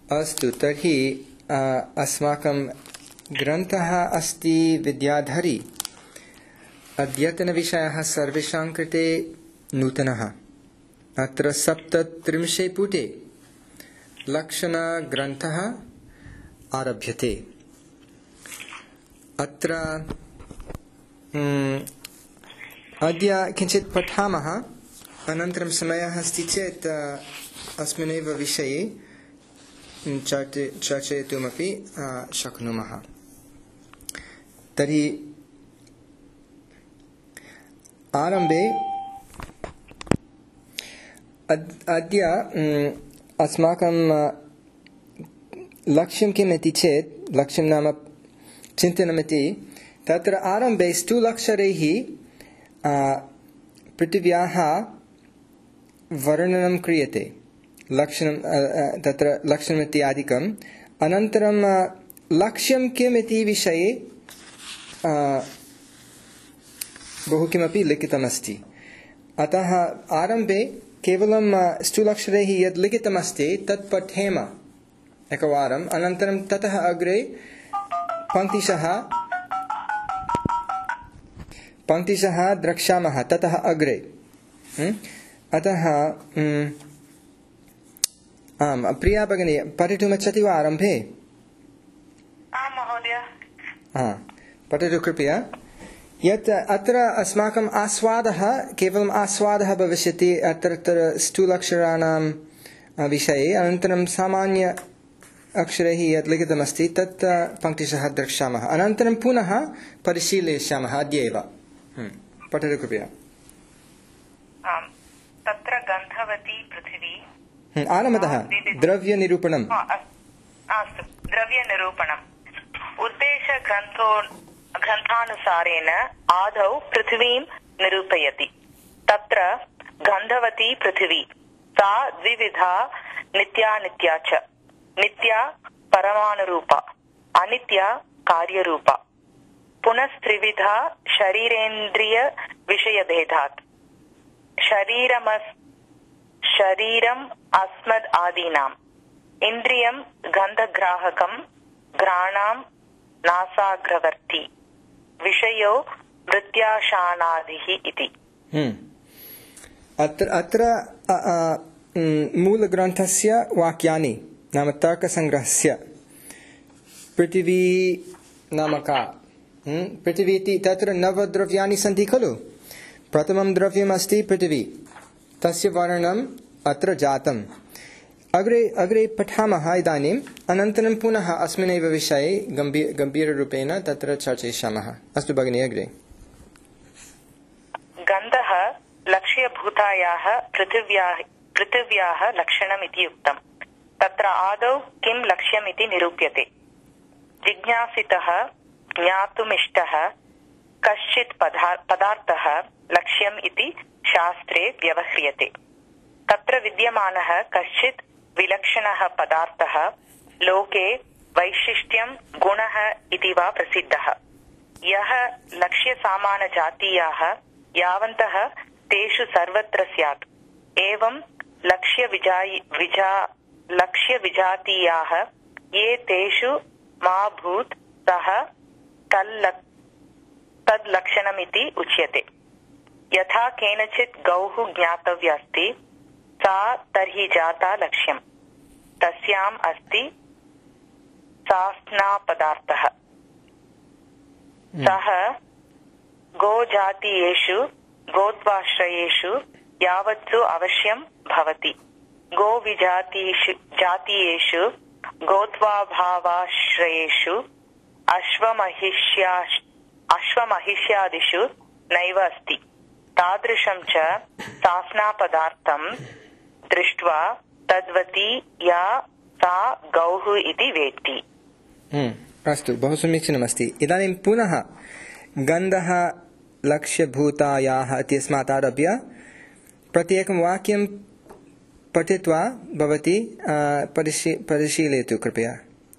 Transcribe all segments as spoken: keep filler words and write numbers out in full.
अस्तु तर्हि अस्माकं ग्रन्थः अस्ति विद्याधरी। अद्यतनविषयः सर्वेषां कृते नूतनः। अत्र सप्तत्रिंशे पुटे लक्षणग्रन्थः आरभ्यते। अत्र अद्य किञ्चित् पठामः, अनन्तरं समयः अस्ति चेत् अस्मिन्नेव विषये चर्चयितुमपि शक्नुमः। तर्हि आरम्भे अद्य अस्माकं लक्ष्यं किम् इति चेत्, लक्ष्यं नाम चिन्तनमिति, तत्र आरम्भे स्थूलाक्षरैः पृथिव्याः वर्णनं क्रियते। लक्षणं तत्र लक्षणम् इत्यादिकम्। अनन्तरं लक्ष्यं किम् इति विषये बहु किमपि लिखितमस्ति। अतः आरम्भे केवलं स्थूलाक्षरैः यद् लिखितमस्ति तत् पठेम एकवारम्, अनन्तरं ततः अग्रे पङ्क्तिशः पङ्क्तिशः द्रक्ष्यामः ततः अग्रे। अतः आम्, प्रिया भगिनी पठितुमिच्छति वा आरम्भे? आम् महोदय। हा, पठतु कृपया। यत् अत्र अस्माकम् आस्वादः केवलम् आस्वादः भविष्यति अत्र स्थूलाक्षराणां विषये। अनन्तरं सामान्य अक्षरैः यत् लिखितमस्ति तत् पङ्क्तिशः द्रक्ष्यामः, अनन्तरं पुनः परिशीलयिष्यामः अद्यैव। पठतु कृपया। आम्, तत्र गन्धवती पृथिवी। आरम्भतः द्रव्यनिरूपणम्। अस्तु, द्रव्यनिरूपणम्। उद्देशग्रन्थो ग्रन्थानुसारेण आदौ पृथिवीं निरूपयति। तत्र गन्धवती पृथिवी सा द्विविधा, नित्यानित्या च। नित्या परमाणुरूपा, अनित्या कार्यरूपा। पुनस्त्रिविधा शरीरेन्द्रिय विषयभेदात्। शरीरमस् शरीरम् अस्मद् आदीनाम्। इन्द्रियं गन्धग्राहकं, घ्राणां नासाग्रवर्ती। विषयो वृत्त्याशानादिः इति। अत्र अत्र मूलग्रन्थस्य वाक्यानि नाम तर्कसङ्ग्रहस्य पृथिवी नाम का? पृथिवी इति तत्र नवद्रव्याणि सन्ति खलु। प्रथमं द्रव्यमस्ति पृथिवी, तस्य वर्णनम् अत्र जातम्। अग्रे अग्रे पठामः इदानीम्, अनन्तरं पुनः अस्मिन्नेव विषये गम्भीर गम्भीररूपेण तत्र चर्चयिष्यामः। अस्तु भगिनी, अग्रे। गन्धः लक्ष्यभूतायाः पृथिव्याः पृथिव्याः लक्षणमिति उक्तम्। तत्र आदौ किं लक्ष्यमिति निरूप्यते। जिज्ञासितः ज्ञातुमिष्टः कश्चित् पदार्थः लक्ष्यम् इति शास्त्रे व्यवह्रियते। तत्र विद्यमानः कश्चित् विलक्षणः पदार्थः लोके वैशिष्ट्यं गुणः इति वा प्रसिद्धः। यः लक्ष्यसामानजातीयाः यावन्तः तेषु सर्वत्र स्यात्। एवं लक्ष्यविजायि विजा लक्ष्यविजातीयाः ये तेषु मा भूत् सः तल्लक् तद्लक्षणमिति उच्यते। यथा केनचित् गौः ज्ञातव्यास्ति, सा तर्हि जाता लक्ष्यम्। तस्याम् अस्ति सास्नापदार्थः। सः गोजातीयेषु गोत्वाश्रयेषु यावत्सु अवश्यं भवति। गोविजातीषु जातीयेषु गोत्वाभावाश्रयेषु अश्वमहिष्या अश्वमहिष्यादिषु नैव अस्ति। तादृशं च सास्नापदार्थं दृष्ट्वा तद्वती या सा गौः इति वेत्ति। अस्तु, बहु समीचीनमस्ति। इदानीं पुनः गन्धः लक्ष्यभूतायाः इत्यस्मात् आरभ्य प्रत्येकं वाक्यं पठित्वा भवती परिशी परिशीलयतु कृपया।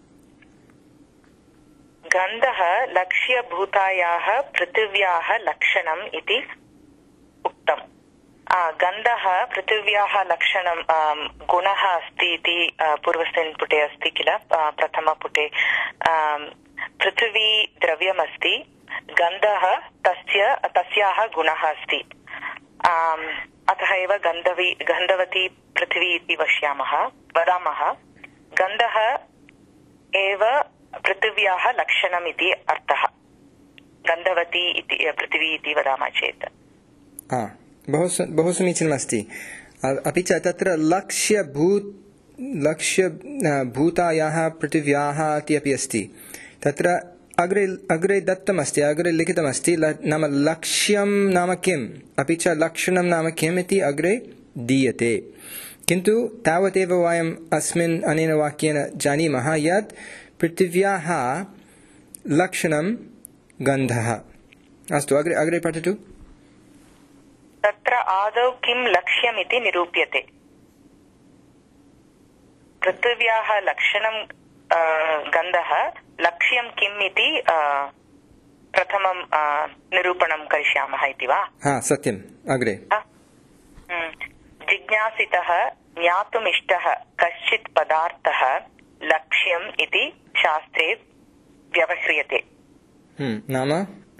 गन्धः लक्ष्यभूतायाः पृथिव्याः लक्षणम् इति उक्तम्। गन्धः पृथिव्याः लक्षणं गुणः अस्ति इति पूर्वस्मिन् पुटे अस्ति किल प्रथमपुटे पृथिवी द्रव्यमस्ति गन्धः तस्य तस्याः गुणः अस्ति अतः एव गन्धवी गन्धवती पृथिवी इति वक्ष्यामः वदामः गन्धः एव पृथिव्याः लक्षणम् इति अर्थः गन्धवती इति पृथिवी इति वदामः चेत् बहु बहु समीचीनमस्ति अपि च तत्र लक्ष्य भूत लक्ष्य भूतायाः पृथिव्याः इति अपि अस्ति तत्र अग्रे अग्रे दत्तमस्ति अग्रे लिखितमस्ति नाम लक्ष्यं नाम किम् अपि च लक्षणं नाम किम् इति अग्रे दीयते किन्तु तावदेव वयम् अस्मिन् अनेन वाक्येन जानीमः यत् पृथिव्याः लक्षणं गन्धः अस्तु अग्रे अग्रे पठतु तत्र आदौ किं लक्ष्यमिति निरूप्यते पृथिव्याः लक्षणं गन्धः लक्ष्यं किम् इति प्रथमं निरूपणं करिष्यामः इति वा हा सत्यम् अग्रे जिज्ञासितः ज्ञातुमिष्टः कश्चित् पदार्थः लक्ष्यम् इति शास्त्रे व्यवह्रियते नाम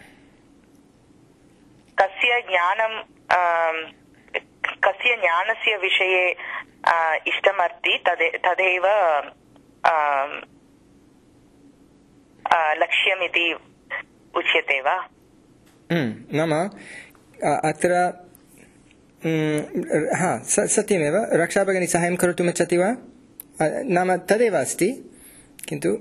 कस्य ज्ञानं कस्य ज्ञानस्य विषये इष्टमस्ति तदे तदेव लक्ष्यमिति उच्यते वा नाम अत्र हा सत्यमेव रक्षाभगिनी साहाय्यं करोतुम् इच्छति वा नाम तदेव अस्ति किन्तु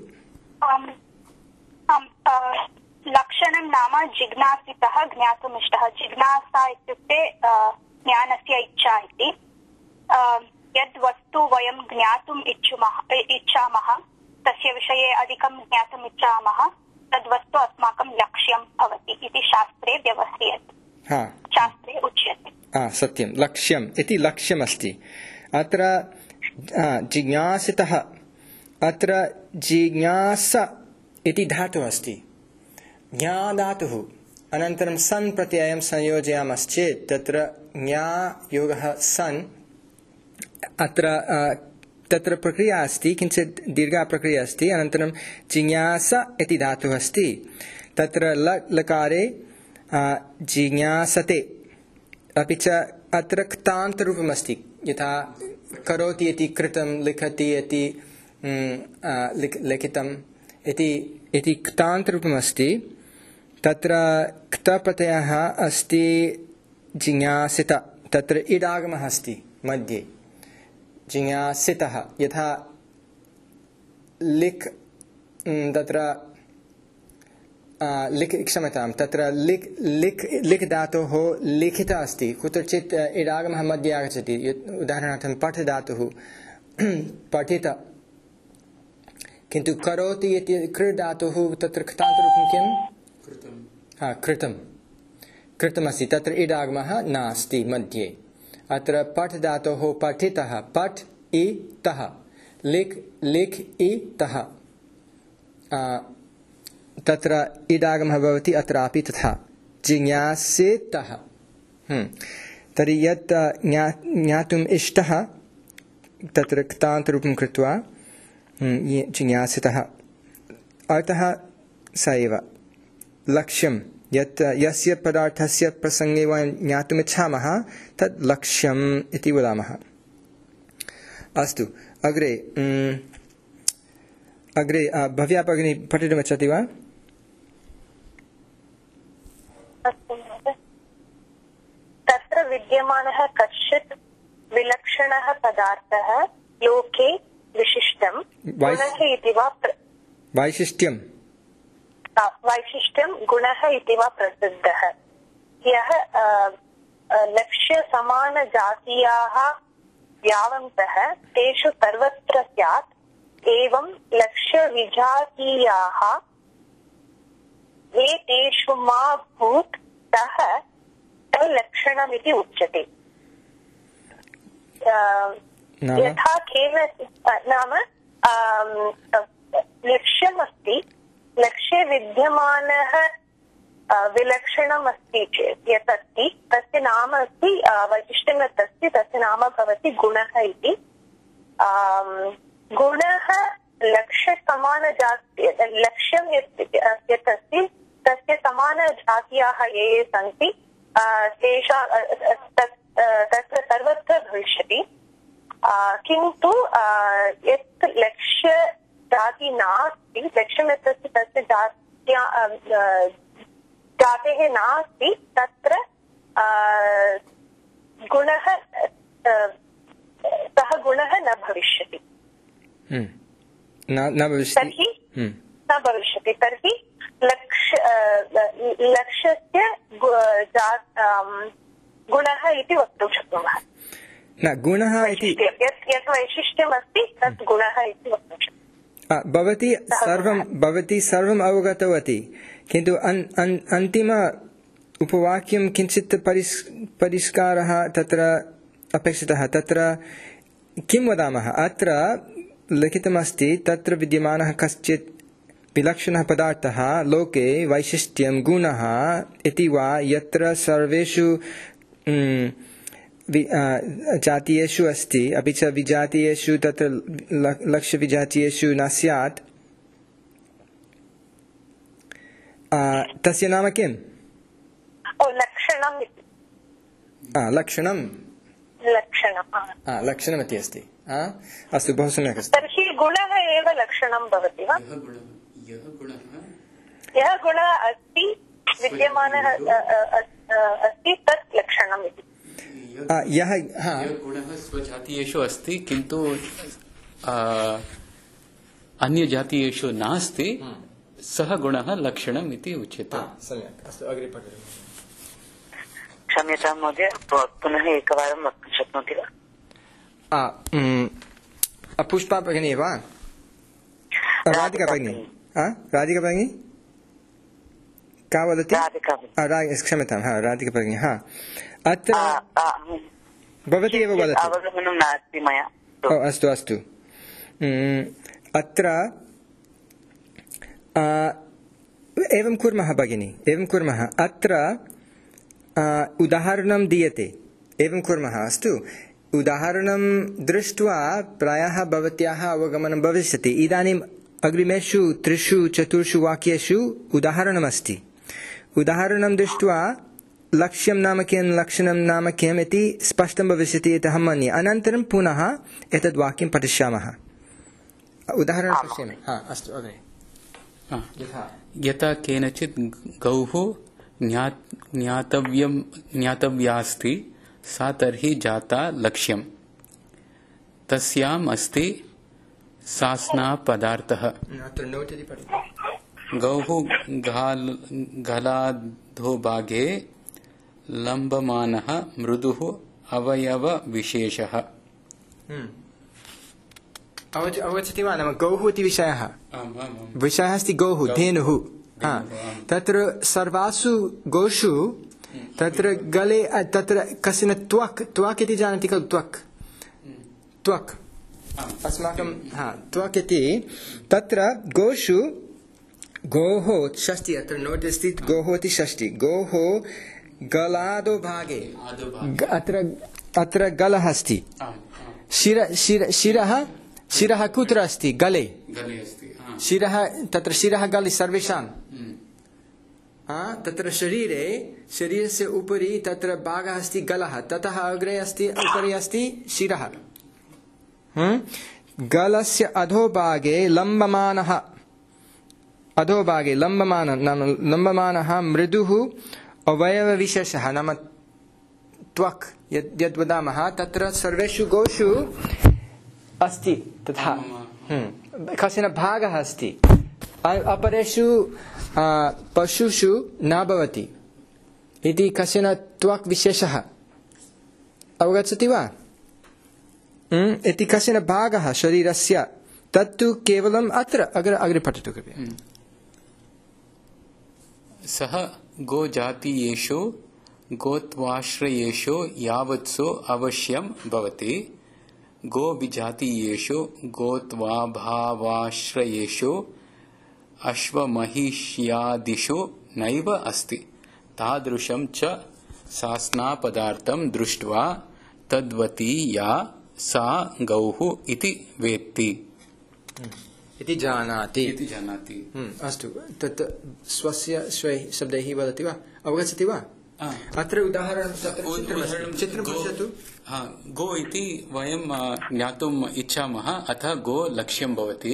लक्षणं नाम जिज्ञासितः ज्ञातुमिष्टः जिज्ञासा इत्युक्ते ज्ञानस्य इच्छा इति यद् वस्तु वयं ज्ञातुम् इच्छुमः इच्छामः तस्य विषये अधिकं ज्ञातुम् इच्छामः तद् वस्तु अस्माकं लक्ष्यं भवति इति शास्त्रे व्यवह्रियते शास्त्रे उच्यते सत्यं लक्ष्यम् इति लक्ष्यमस्ति अत्र जिज्ञासितः अत्र जिज्ञास इति धातुः अस्ति ज्ञाधातुः अनन्तरं सन् प्रत्ययं संयोजयामश्चेत् तत्र ज्ञा योगः सन् अत्र तत्र प्रक्रिया अस्ति किञ्चित् दीर्घा प्रक्रिया अस्ति अनन्तरं जिज्ञास इति धातुः अस्ति तत्र ल लकारे जिज्ञासते अपि च अत्र क्तान्तरूपमस्ति यथा करोति इति कृतं लिखति इति लिखितम् इति इति क्तान्तरूपमस्ति तत्र क्तप्रत्ययः अस्ति जिज्ञासित तत्र इडागमः अस्ति मध्ये जिज्ञासितः यथा लिख् तत्र लिख् क्षम्यतां तत्र लिख् लिख् लिख् धातोः लिखित अस्ति कुत्रचित् इडागमः मध्ये आगच्छति उदाहरणार्थं पठ धातुः पठित किन्तु करोति इति कृ धातुः तत्र कृतान्तरूपं किं हा कृतं कृतमस्ति तत्र इडागमः नास्ति मध्ये अत्र पठ धातोः पठितः पठ इ तः लिख् लिख् इ तः तत्र इडागमः भवति अत्रापि तथा जिज्ञासितः तर्हि यत् ज्ञातुम् इष्टः तत्र क्तान्तरूपं कृत्वा जिज्ञासितः अर्थः स एव लक्ष्यं यत् यस्य पदार्थस्य प्रसङ्गे वयं ज्ञातुमिच्छामः तत् लक्ष्यम् इति वदामः अस्तु अग्रे अग्रे भव्या भगिनी पठितुमिच्छति वा तत्र विद्यमानः कश्चित् विलक्षणः पदार्थः लोके विशिष्टं गुणः इति वा वैशिष्ट्यं वैशिष्ट्यं गुणः इति वा प्रसिद्धः यः लक्ष्यसमानजातीयाः यावन्तः तेषु सर्वत्र स्यात् एवं लक्ष्यविजातीयाः ये तेषु मा भूत् सः तल्लक्षणमिति उच्यते यथा केन नाम लक्ष्यमस्ति लक्ष्ये विद्यमानः विलक्षणम् अस्ति चेत् यत् अस्ति तस्य नाम अस्ति वैशिष्ट्यं यत् अस्ति तस्य नाम भवति गुणः इति। गुणः लक्ष्यसमानजाति लक्ष्यं यत् यत् अस्ति तस्य समानजातीयाः ये ये सन्ति तेषां तत्र सर्वत्र भविष्यति। किन्तु यत् लक्ष्यजाति नास्ति लक्ष्यं यत् अस्ति तस्य जात्या जातेः नास्ति तत्र गुणः सः गुणः न भविष्यति न भविष्यति तर्हि न भविष्यति तर्हि लक्ष्य लक्ष्यस्य गुणः इति वक्तुं शक्नुमः। न गुणः इति यत् यत् वैशिष्ट्यम् अस्ति तत् गुणः इति वक्तुं शक्नुमः। भवती सर्वं भवती सर्वम् अवगतवती किन्तु अन् अन् अन्तिम उपवाक्यं किञ्चित् परिस् परिष्कारः तत्र अपेक्षितः। तत्र किं वदामः अत्र लिखितमस्ति तत्र विद्यमानः कश्चित् विलक्षणः पदार्थः लोके वैशिष्ट्यं गुणः इति वा यत्र सर्वेषु जातीयेषु अस्ति अपि च विजातीयेषु तत्र लक्ष्यविजातीयेषु न स्यात् तस्य नाम किम्? लक्षणम् लक्षणं लक्षणम् इति अस्ति। अस्तु बहु सम्यक् अस्ति। तर्हि गुणः एव लक्षणं भवति वा? यः गुणः अस्ति विद्यमानः अस्ति तत् लक्षणम् इति। यः गुणः स्वजातीयेषु अस्ति किन्तु अन्यजातीयेषु नास्ति सः गुणः लक्षणम् इति उच्यते। सम्यक् अस्तु अग्रे पठतु। क्षम्यतां महोदय पुनः एकवारं वक्तुं शक्नोति वा? पुष्पा भगिनी वा? राधिका भगिनी राधिका भगिनी का वदति? क्षम्यतां हा राधिका भगिनी हा अत्र भवती एव वदति। अवगमनं नास्ति मया। अस्तु अस्तु अत्र एवं कुर्मः भगिनी एवं कुर्मः अत्र उदाहरणं दीयते एवं कुर्मः अस्तु उदाहरणं दृष्ट्वा प्रायः भवत्याः अवगमनं भविष्यति। इदानीम् अग्रिमेषु त्रिषु चतुर्षु वाक्येषु उदाहरणमस्ति। उदाहरणं दृष्ट्वा लक्ष्यं नाम किं लक्षणं नाम किम् इति स्पष्टं भविष्यति इति अहं मन्ये। अनन्तरं पुनः एतद् वाक्यं पठिष्यामः। उदाहरणं पश्यामि। हा अस्तु अग्रे। यथा केनचित् गौः ज्ञातव्यं ज्ञातव्यास्ति सा तर्हि जाता लक्ष्यं तस्याम् अस्ति सास्ना पदार्थः। गौः गलाधोभागे लम्बमानः मृदुः अवयवविशेषः। अवगच्छति वा? नाम गौः इति विषयः विषयः अस्ति गौः धेनुः। तत्र सर्वासु गोषु तत्र गले तत्र कश्चन त्वक् त्वक् इति जानाति खलु? त्वक् त्वक् अस्माकं हा त्वक् इति तत्र गोषु गोः षष्टि अत्र नोट् अस्ति गोः इति षष्टि गोः गलादो भागे अत्र अत्र गलः अस्ति शिर शिर शिरः शिरः कुत्र अस्ति? गले शिरः तत्र शिरः गले सर्वेषां तत्र शरीरे शरीरस्य उपरि तत्र भागः अस्ति गलः ततः अग्रे अस्ति उपरि अस्ति शिरः। गलस्य अधोभागे लम्बमानः अधोभागे लम्बमानः नाम लम्बमानः मृदुः अवयवविशेषः नाम त्वक् यद् यद् वदामः तत्र सर्वेषु गोषु अस्ति तथा कश्चन भागः अस्ति अपरेषु पशुषु न भवति इति कश्चन त्वक् विशेषः। अवगच्छति वा? इति कश्चन भागः शरीरस्य तत्तु केवलम् अत्र अग्रे अग्रे पठतु कृपया। सः गोजातीयेषु गोत्वाश्रयेषु यावत्सु अवश्यं भवति गोविजातीयेषु गोत्वाभावाश्रयेषु अश्वमहिष्यादिषु नैव अस्ति तादृशं च सास्नापदार्थं दृष्ट्वा तद्वती या सा गौः इति वेत्ति इति जानाति इति जानाति अस्तु तत् स्वस्य स्वैः शब्दैः वदति वा अवगच्छति वा अत्र उदाहरणं चित्रं पश्यतु गो इति वयं ज्ञातुम् इच्छामः अतः गो लक्ष्यं भवति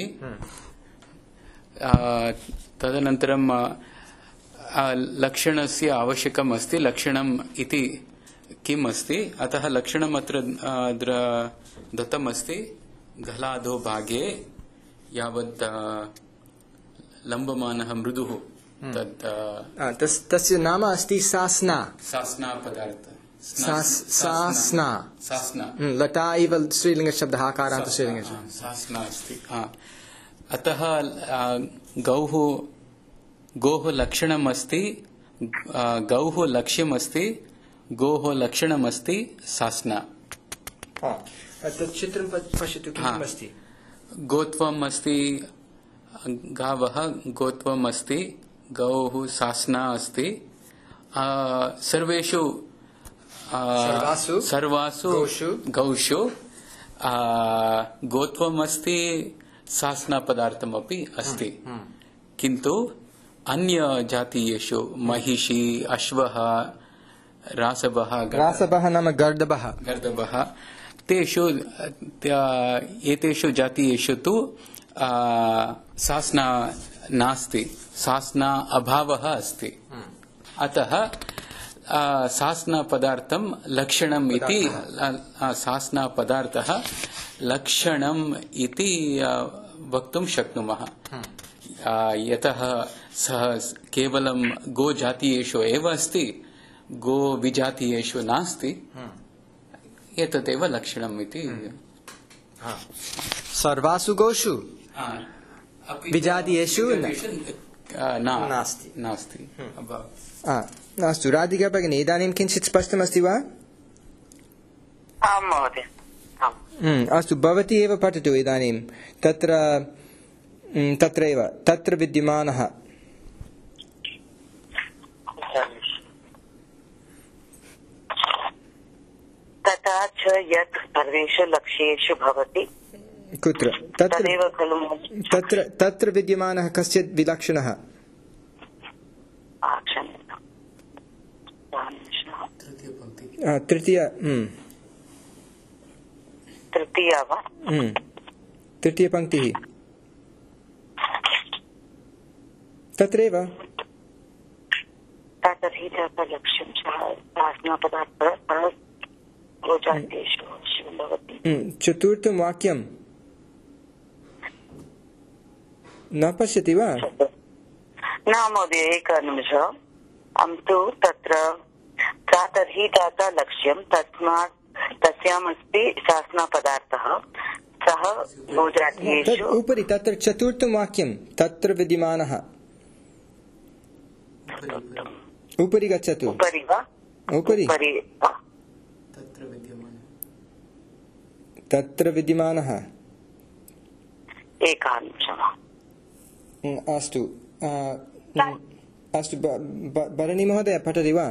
तदनन्तरं लक्षणस्य आवश्यकम् अस्ति लक्षणम् इति किम् अस्ति अतः लक्षणम् अत्र दत्तम् अस्ति घलाधो भागे यावत् लम्बमानः मृदुः तत् तस्य नाम अस्ति सास्ना सास्ना पदार्थ सास्ना सास्ना लटा इव स्त्रीलिङ्गशब्दः आकारान्त स्त्रीलिङ्गशब्दः सास्ना अस्ति अतः गौः गोः लक्षणम् अस्ति गौः लक्ष्यम् अस्ति गोः लक्षणम् अस्ति सास्ना तत् चित्रं पश्यतु किम् अस्ति गोत्वम् अस्ति गावः गोत्वम् अस्ति गौः सास्ना अस्ति सर्वेषु सर्वासु सर्वासु गौषु गौषु गोत्वम् अस्ति सास्ना पदार्थमपि अस्ति किन्तु अन्य जातीयेषु महिषी अश्वः रासवः रासवः नाम गर्दभः गर्दभः तेषु एतेषु जातीयेषु तु सास्ना नास्ति सास्ना अभावः अस्ति अतः सास्ना पदार्थं लक्षणम् इति सास्ना पदार्थः लक्षणम् इति वक्तुं शक्नुमः यतः सः केवलं गो जातीयेषु एव अस्ति गो विजातीयेषु नास्ति एतदेव लक्षणम् इति सर्वासु गोषु विजातीयेषु नास्ति नास्ति अस्तु राधिका भगिनी इदानीं किञ्चित् स्पष्टमस्ति वा आं महोदय अस्तु भवती एव पठतु इदानीं तत्र तत्रैव तत्र विद्यमानः तथा च यत् सर्वेषु लक्ष्येषु भवति कुत्र तत्र तदेव खलु तत्र तत्र विद्यमानः कश्चित् विलक्षणः तृतीय तृतीया वा तृतीयपङ्क्तिः तत्रैव लक्ष्यं सास्नापदार्थः गोजातीयेषु भवति चतुर्थं वाक्यं न पश्यति वा न महोदय एकनिमिषम् अहं तु तत्र तर्हि दाता लक्ष्यं तस्मात् तस्यामस्ति सास्नापदार्थः सः गोजातीयेषु उपरि तत्र चतुर्थं वाक्यं तत्र विद्यमानः उपरि गच्छतु उपरि वा उपरि तत्र विद्यमानः एकांशः अस्तु अस्तु भगिनी महोदय पठति वा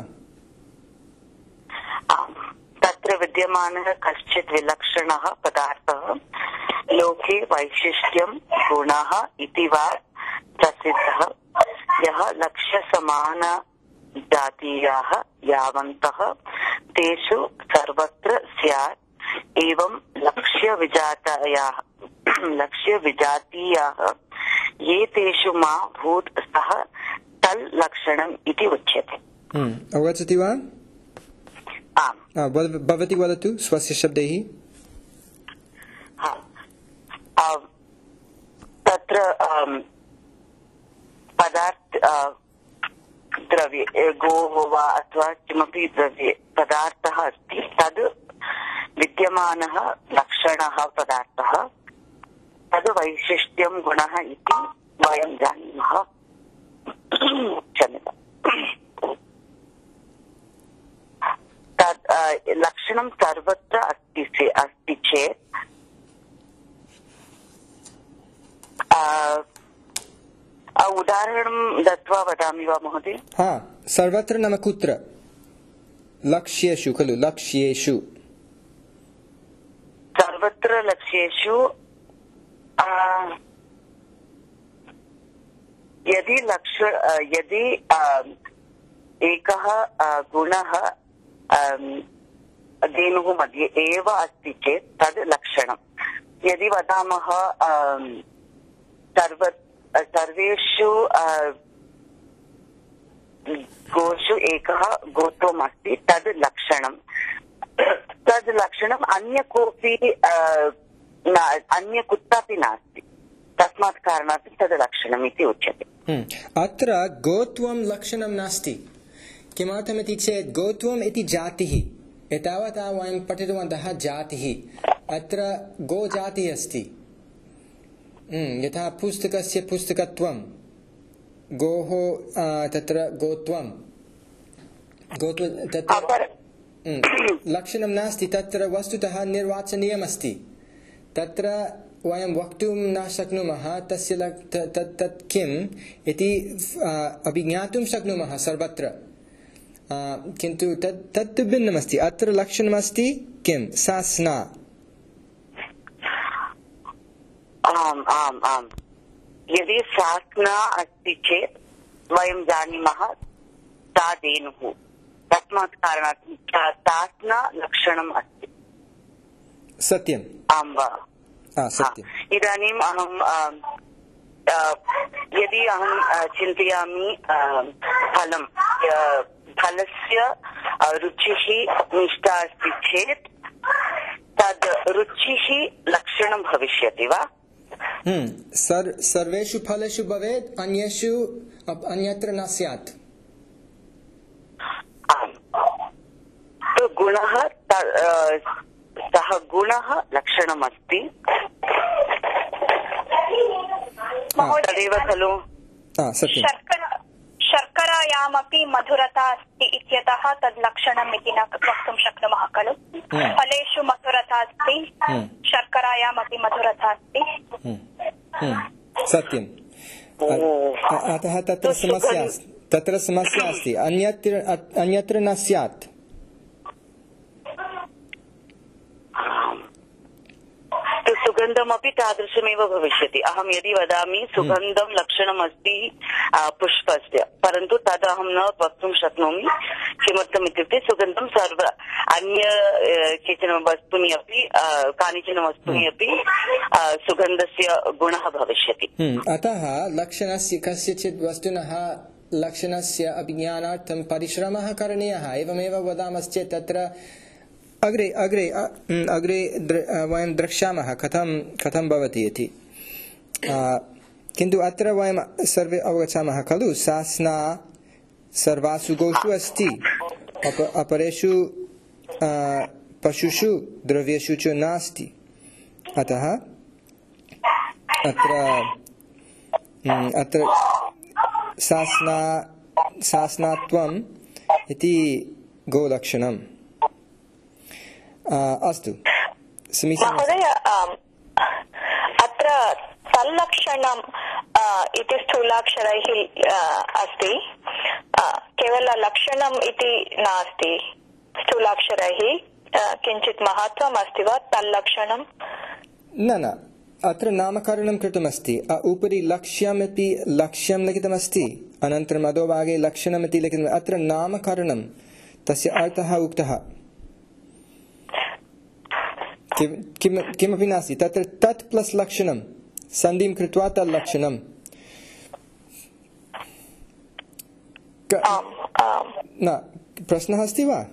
तत्र विद्यमानः कश्चित् विलक्षणः पदार्थः लोके वैशिष्ट्यं गुणः इति वा प्रसिद्धः यः लक्ष्यसमान जातीयाः यावन्तः तेषु सर्वत्र स्यात् एवं लक्ष्यविजातीयाः लक्ष्यविजातीयाः ये तेषु मा भूत् सः तल् लक्षणम् इति उच्यते। अवगच्छति वा? आम्। भवती वदतु स्वस्य शब्दैः। तत्र पदार्थ द्रव्ये गोः वा अथवा किमपि द्रव्ये पदार्थः अस्ति तद् विद्यमानः लक्षणः पदार्थः तद् वैशिष्ट्यं गुणः इति वयं जानीमः। क्षम्यताम्। तद् लक्षणं सर्वत्र अस्ति अस्ति चेत् उदाहरणं दत्वा वदामि वा महोदय? हा, सर्वत्र नाम कुत्र? लक्ष्येषु खलु? लक्ष्येषु सर्वत्र लक्ष्येषु यदि लक्ष्य यदि एकः गुणः धेनुः मध्ये एव अस्ति चेत् तद् लक्षणम्। यदि वदामः सर्व सर्वेषु गोषु एकः गोत्वम् अस्ति तद् लक्षणम्। तद् लक्षणम् अन्य कोऽपि अन्य कुत्रापि नास्ति, तस्मात् कारणात् तद् लक्षणम् इति उच्यते। अत्र गोत्वं लक्षणं नास्ति। किमर्थमिति चेत् गोत्वम् इति जातिः, एतावता वयं पठितवन्तः जातिः। अत्र गोजातिः अस्ति। यथा पुस्तकस्य पुस्तकत्वं, गोः तत्र गोत्वं गोत्व तत्र लक्षणं नास्ति। तत्र वस्तुतः निर्वाचनीयमस्ति। तत्र वयं वक्तुं न शक्नुमः तस्य तत् तत् किम् इति अभिज्ञातुं शक्नुमः सर्वत्र, किन्तु तत् तत् भिन्नमस्ति। अत्र लक्षणमस्ति किं? सास्ना। आम् आम् आम्। यदि सास्ना अस्ति चेत् वयं जानीमः सा धेनुः, तस्मात् कारणात् सास्ना लक्षणम् अस्ति। सत्यम्। आम् वा? सत्यम्। इदानीम् अहं यदि अहं चिन्तयामि फलं, फलस्य रुचिः निष्ठा अस्ति चेत् तद् रुचिः लक्षणं भविष्यति वा? सर् सर्वेषु फलेषु भवेत्, अन्येषु अन्यत्र न स्यात्। गुणः सः गुणः लक्षणमस्ति। तदेव खलु शर्करायामपि मधुरता अस्ति इत्यतः तद् लक्षणम् इति न वक्तुं शक्नुमः खलु। फलेषु मधुरता अस्ति, शर्करायामपि मधुरता अस्ति। सत्यम्। अतः तत्र समस्या तत्र समस्या अस्ति। अन्यत्र अन्यत्र न स्यात्। सुगन्धमपि तादृशमेव भविष्यति। अहं यदि वदामि सुगन्धं लक्षणमस्ति पुष्पस्य, परन्तु तद् अहं न वक्तुं शक्नोमि। किमर्थम् इत्युक्ते सुगन्धं सर्व अन्य केचन वस्तूनि अपि कानिचन वस्तूनि अपि सुगन्धस्य गुणः भविष्यति। अतः लक्षणस्य कस्यचित् वस्तुनः लक्षणस्य अभिज्ञानार्थं परिश्रमः करणीयः। एवमेव वदामश्चेत् तत्र अग्रे अग्रे अग्रे वयं द्रक्ष्यामः कथं कथं भवति इति। किन्तु अत्र वयं सर्वे अवगच्छामः खलु, सास्ना सर्वासु गोषु अस्ति, अप अपरेषु पशुषु द्रव्येषु च नास्ति। अतः अत्र अत्र सास्ना सास्नात्वम् इति गोलक्षणम्। अस्तु समीचीनं। महोदय, अत्र तल्लक्षणम् इति स्थूलाक्षरैः अस्ति, केवलं लक्षणम् इति नास्ति। स्थूलाक्षरैः किञ्चित् महत्त्वम् अस्ति वा तल्लक्षणम्? न न, अत्र नामकरणं कृतमस्ति। उपरि लक्ष्यमपि लक्ष्यं लिखितमस्ति, अनन्तरम् अधोभागे लक्षणमिति लिखितम्। अत्र नामकरणं, तस्य अर्थः उक्तः, किमपि नास्ति। तत्र तत् प्लस् लक्षणं सन्धिं कृत्वा तल्लक्षणम्। न प्रश्नः अस्ति वा?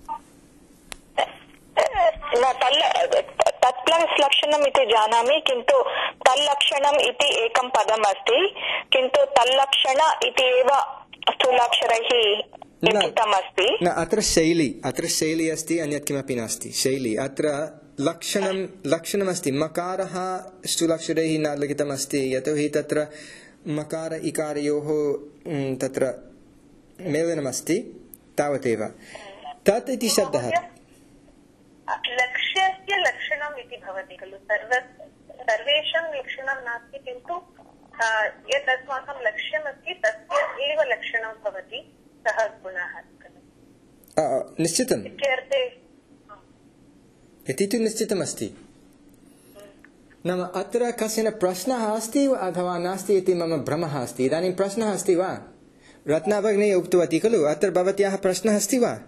तत् प्लस् लक्षणम् इति जानामि, किन्तु तल्लक्षणम् इति एकं पदम् अस्ति, किन्तु तल्लक्षण इति एव स्थूलाक्षरैः लिखितमस्ति। न, अत्र शैली अत्र शैली अस्ति, अन्यत् किमपि नास्ति। शैली अत्र लक्षणं लक्षणमस्ति। मकारः स्थूलाक्षरैः न लिखितमस्ति, यतोहि तत्र मकार इकारयोः तत्र मेलनमस्ति, तावदेव। तत् इति शब्दः लक्ष्यस्य लक्षणम् इति भवति खलु। सर्वेषां लक्षणं नास्ति, किन्तु यत् अस्माकं लक्ष्यमस्ति तस्य एव लक्षणं भवति सः गुणः खलु। निश्चितम् इत्यर्थे इति तु निश्चितमस्ति। नाम अत्र कश्चन प्रश्नः अस्ति वा अथवा नास्ति इति मम भ्रमः अस्ति। इदानीं प्रश्नः अस्ति वा? रत्ना भगिनी उक्तवती खलु, अत्र भवत्याः प्रश्नः अस्ति वा?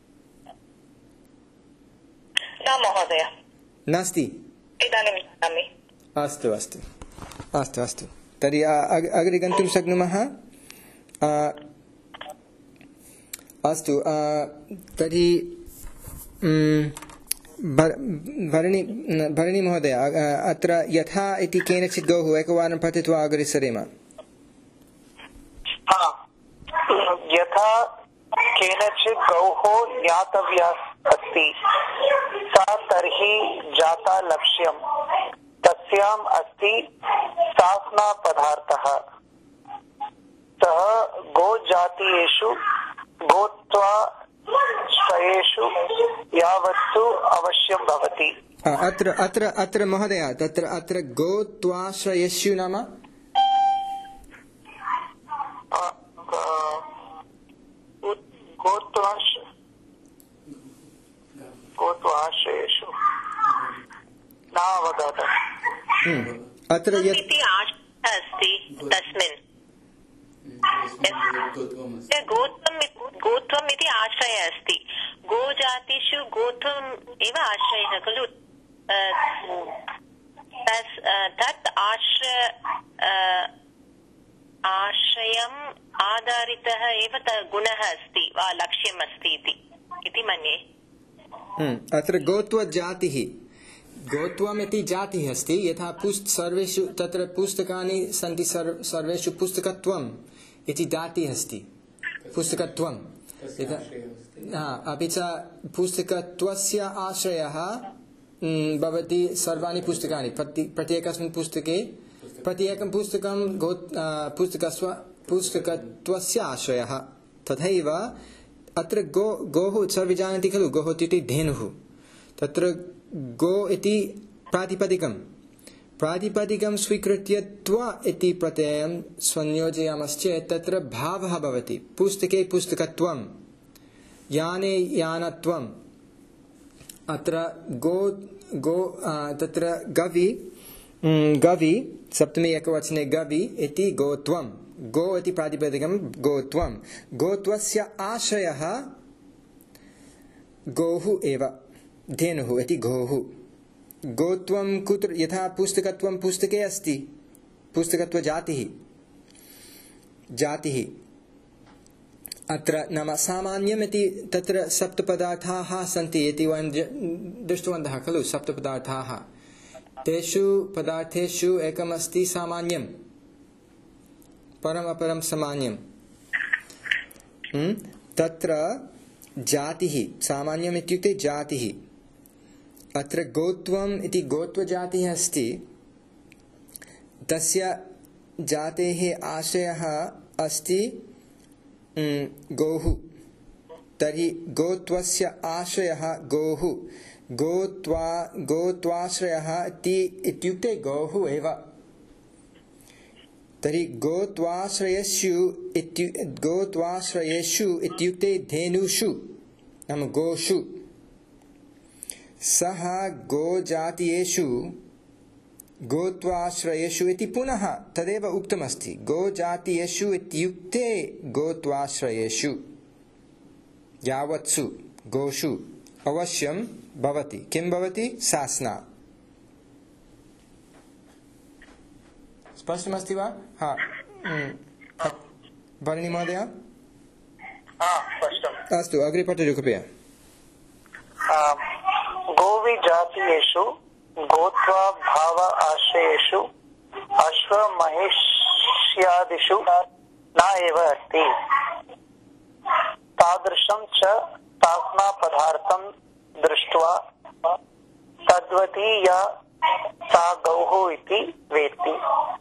न महोदय, नास्ति। इदानीं जानामि। अस्तु अस्तु अस्तु अस्तु तर्हि अग्रे गन्तुं शक्नुमः। अस्तु तर्हि भरणि भरणि महोदय, अत्र यथा इति केनचित् गौः एकवारं पठित्वा अग्रे सरेम। यथा केनचित् गौः ज्ञातव्या अस्ति सा तर्हि जाता लक्ष्यं तस्याम् अस्ति सासना पदार्थः। सः गोजातीयेषु गोत्वाश्रयेषु यावत्तु अवश्यं भवति। अत्र अत्र अत्र महोदय, तत्र अत्र गोत्वाश्रयेषु नाम गोत्वाश्रयेषु नावगतम्। अत्र यत् अस्ति तस्मिन् गोत्वम् इति आश्रयः अस्ति। गोजातिषु गोत्वम् एव आश्रयः खलु। तत् आश्रय आश्रयम् आधारितः एव गुणः अस्ति वा लक्ष्यम् अस्ति इति मन्ये। अत्र गोत्वजातिः, गोत्वम् इति जातिः अस्ति। यथा पुस्त सर्वेषु तत्र पुस्तकानि सन्ति, सर्वेषु पुस्तकत्वम् इति जातिः अस्ति। पुस्तकत्वम् अपि च पुस्तकत्वस्य आश्रयः भवति सर्वाणि पुस्तकानि। प्रति प्रत्येकस्मिन् पुस्तके प्रत्येकं पुस्तकं गो पुस्तकस्व पुस्तकत्वस्य आश्रयः। तथैव अत्र गो गोः सर्वे जानन्ति खलु, गोः इति धेनुः। तत्र गो इति प्रातिपदिकं प्रातिपदिकं स्वीकृत्य त्व इति प्रत्ययं संयोजयामश्चेत् तत्र भावः भवति। पुस्तके पुस्तकत्वं, याने यानत्वम्। अत्र गो गो तत्र गवि गवि सप्तमी एकवचने गवि इति गोत्वं। गो इति प्रातिपदिकं गोत्वं। गोत्वस्य आश्रयः गोः एव, धेनुः इति गोः। गोत्वं कुत्र, यथा पुस्तकत्वं पुस्तके अस्ति, पुस्तकत्वजातिः जातिः। अत्र नाम सामान्यम् इति तत्र सप्तपदार्थाः सन्ति इति वयं दृष्टवन्तः खलु। सप्तपदार्थाः, तेषु पदार्थेषु एकमस्ति सामान्यं, परम् अपरं सामान्यं। तत्र जातिः, सामान्यम् इत्युक्ते जातिः। अत्र गोत्वम् इति गोत्वजातिः अस्ति। तस्य जातेः आश्रयः अस्ति गौः। तर्हि गोत्वस्य आश्रयः गौः। गोत्वा गोत्वाश्रयः इत्युक्ते गौः एव। तर्हि गोत्वाश्रयेषु इत्यु गोत्वाश्रयेषु इत्युक्ते धेनुषु नाम गोषु। सः गोजातीयेषु गोत्वाश्रयेषु इति पुनः तदेव उक्तमस्ति। गोजातीयेषु इत्युक्ते गोत्वाश्रयेषु यावत्सु गोषु अवश्यं भवति। किं भवति? सासना। स्पष्टमस्ति वा? हा, भगिनी महोदय। अस्तु, अग्रे पठतु कृपया। गोविजातीयेषु गोत्वा भाव आश्रयेषु अश्वमहिष्यादिषु न एव अस्ति। तादृशं च सासना पदार्थं दृष्ट्वा तद्वती या सा गौः इति वेत्ति।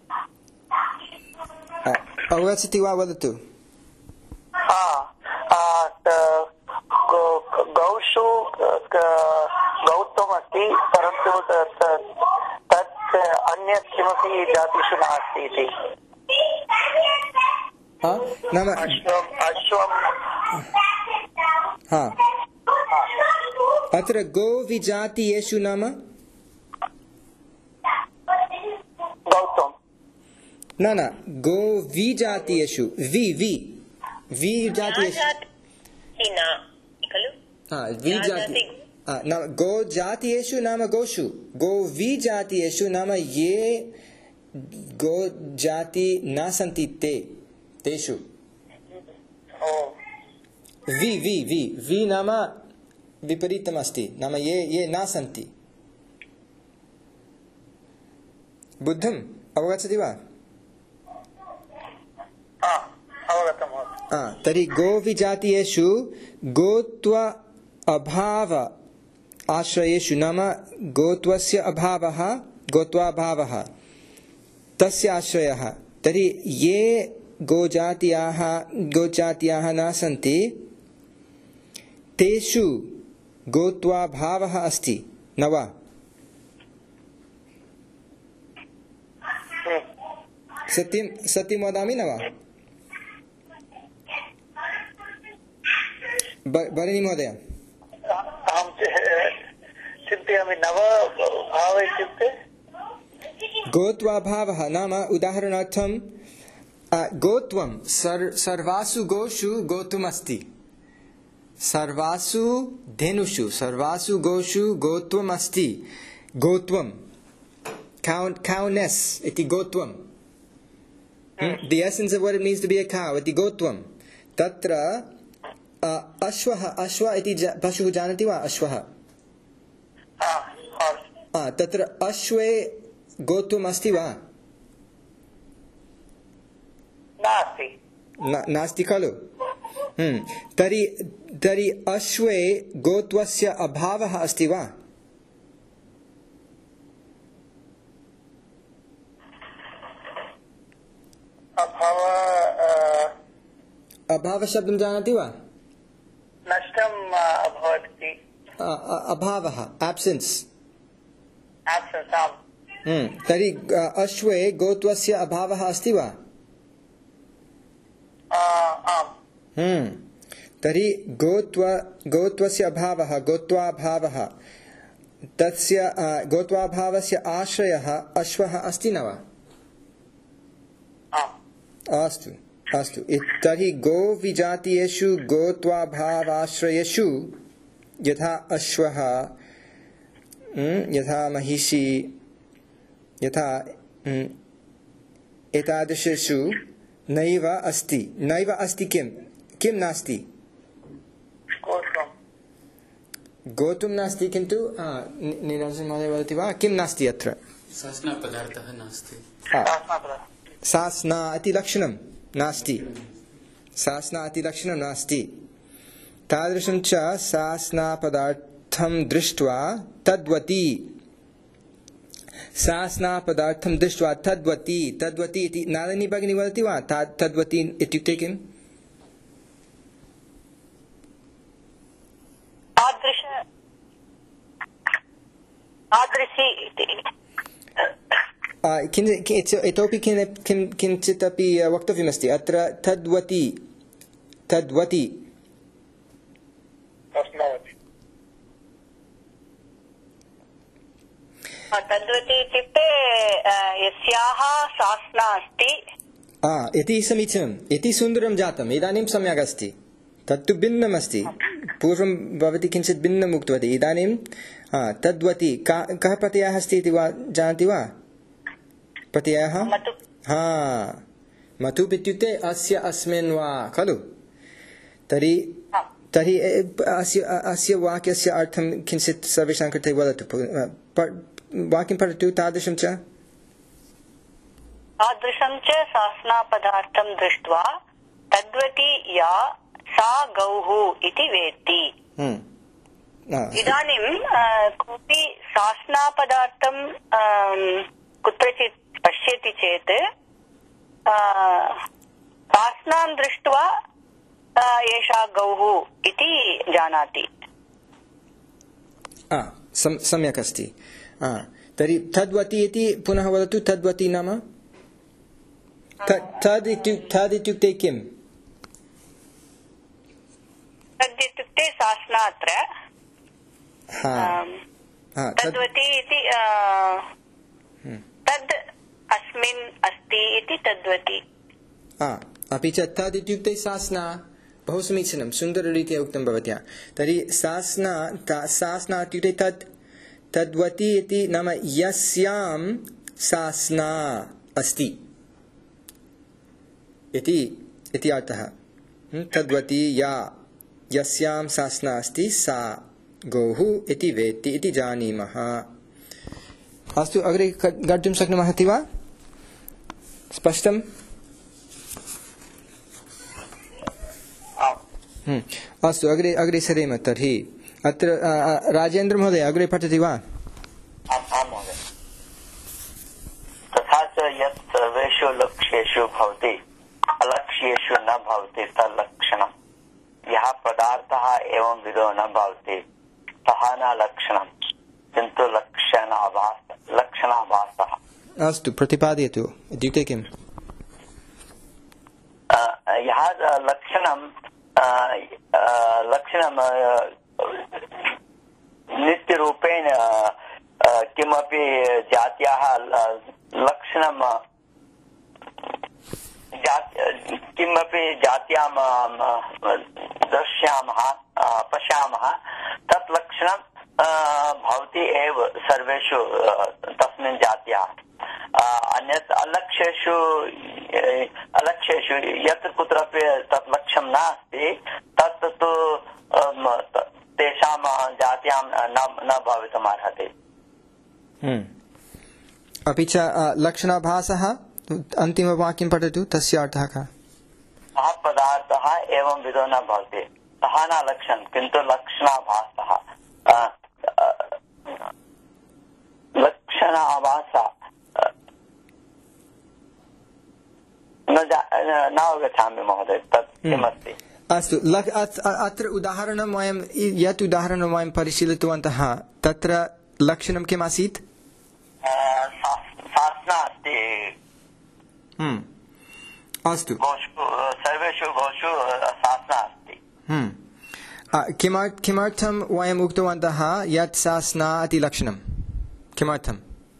अवगच्छति वा? वदतु। गौषु गौत्वमस्ति, परन्तु तत् अन्यत् किमपि जातिषु नास्ति इति। नाम अश्वम् अश्वम् हा अत्र गोविजातीयेषु नाम गौतम न न गोविजातीयेषु वि वि वि जातीयेषु हाँ वि जाति न गोजातीयेषु नाम गोषु गोविजातीयेषु नाम ये गोजाति न सन्ति ते तेषु वि वि वि वि नाम विपरीतम् अस्ति नाम ये ये न सन्ति। बुद्धम् अवगच्छति वा? तर्हि गोविजातीयेषु गोत्व अभाव आश्रयेषु नाम गोत्वस्य अभावः गोत्वाभावः तस्य आश्रयः। तर्हि ये गोजातीयाः गोजातीयाः न सन्ति तेषु गोत्वाभावः अस्ति न वा? सत्यं सत्यं वदामि न वा? भगिनी महोदय अहं चिन्तयामि नव भाव इत्युक्ते गोत्वाभावः नाम उदाहरणार्थं गोत्वं सर् सर्वासु गोषु गोत्वम् अस्ति सर्वासु धेनुषु सर्वासु गोषु गोत्वम् अस्ति गोत्वं cowness इति गोत्वं the essence of what it means to be a cow इति गोत्वं तत्र अश्वः अश्व इति पशुः जानाति वा? अश्वः तत्र अश्वे गोत्वम् अस्ति वा? नास्ति नास्ति खलु? तर्हि तर्हि अश्वे गोत्वस्य अभावः अस्ति वा? अभाव अभाव शब्दं जानाति वा? नष्टम् अभवत् इति अभावः एब्सेन्स् एब्सेन्स् आम्। तर्हि अश्वे गोत्वस्य अभावः अस्ति वा? आम्। तर्हि गोत्व गोत्वस्य अभावः गोत्वाभावः तस्य गोत्वाभावस्य आश्रयः अश्वः अस्ति न वा? अस्तु अस्तु तर्हि गोविजातीयेषु गोत्वाभावाश्रयेषु यथा अश्वः यथा महिषी यथा एतादृशेषु नैव अस्ति नैव अस्ति किं किं नास्ति? गोतुं नास्ति किन्तु नीरजन् महोदय वदति वा किं नास्ति अत्र? सास्नापदार्थः नास्ति। सास्ना इति लक्षणं नास्ति सास्ना इति लक्षणं नास्ति तादृशं च सास्नापदार्थं दृष्ट्वा तद्वती सास्नापदार्थं दृष्ट्वा तद्वती तद्वती इति नालिनी भगिनी वदति वा? तद्वती इत्युक्ते किम्? इतोपि किञ्चित् अपि वक्तव्यमस्ति अत्र तद्वती तद्वती तद्वती इत्युक्ते यस्याः सास्ना अस्ति इति समीचीनम् इति सुन्दरं जातम् इदानीं सम्यक् अस्ति तत्तु भिन्नम् अस्ति पूर्वं भवती किञ्चित् भिन्नम् उक्तवती इदानीं तद्वती कः प्रत्ययः अस्ति इति वा जानाति वा? प्रत्ययः हा मतुप् इत्युक्ते अस्य अस्मिन् वा खलु? तर्हि तर्हि अस्य अस्य वाक्यस्य अर्थं किञ्चित् सर्वेषां कृते वदतु वाक्यं पठतु तादृशं च तादृशं च सास्नापदार्थं दृष्ट्वा तद्वती या सा गौः इति वेत्ति। इदानीं कोऽपि सास्नापदार्थं कुत्रचित् पश्यति चेत् सास्नां दृष्ट्वा एषा गौः इति जानाति। सम्यक् अस्ति तर्हि तद्वति इति पुनः वदतु। तद्वति नाम तद् इत्युक्ते किम्? तद् इत्युक्ते सास्ना अत्र तद्वति इति तद् अस्मिन् अस्ति इति तद्वति। अपि च तद् इत्युक्ते सास्ना। बहु समीचीनं, सुन्दररीत्या उक्तं भवत्या। तर्हि सास्ना सास्ना इत्युक्ते तत् तद्वति इति नाम यस्यां सास्ना अस्ति इति इति अर्थः। तद्वति या यस्यां सास्ना अस्ति सा गौः इति वेत्ति इति जानीमः। अस्तु, अग्रे गन्तुं शक्नुमः इति वा? स्पष्टम्? अस्तु, अग्रे अग्रे सरेम तर्हि। अत्र राजेन्द्र महोदय अग्रे पठति वा? आम् महोदय। तथा च यत् सर्वेषु लक्ष्येषु भवति अलक्ष्येषु न भवति तल्लक्षणम्। यः पदार्थः एवं विधो न भवति सः न लक्षणम् किन्तु लक्षणाभास लक्षणाभासः। अस्तु, प्रतिपादयतु। इत्युक्ते किम्? यः लक्षणं लक्षणं नित्यरूपेण किमपि जात्याः लक्षणं किमपि जात्यां दृश्यामः पश्यामः तत् लक्षणं भवति एव सर्वेषु तस्मिन् जात्याः। अन्यत् अलक्ष्येषु अलक्ष्येषु यत्र कुत्रापि तत् लक्ष्यं नास्ति तत् तु तेषां जात्यां न भवितुम् अर्हति। अपि च लक्षणाभासः अन्तिमवाक्यं पठतु। तस्य अर्थः कः? सः पदार्थः एवं विधो न भवति सः न लक्षणं किन्तु लक्षणाभासः। लक्षणाभासः न अवगच्छामि महोदय तत् किमस्ति। अस्तु, अत्र उदाहरणं वयं यत् उदाहरणं वयं परिशीलितवन्तः तत्र लक्षणं किम् आसीत्? सास्ना अस्ति। अस्तु, सर्वेषु गोषु सास्ना अस्ति। किमर्थं वयम् उक्तवन्तः यत् सास्ना इति लक्षणं? किमर्थं?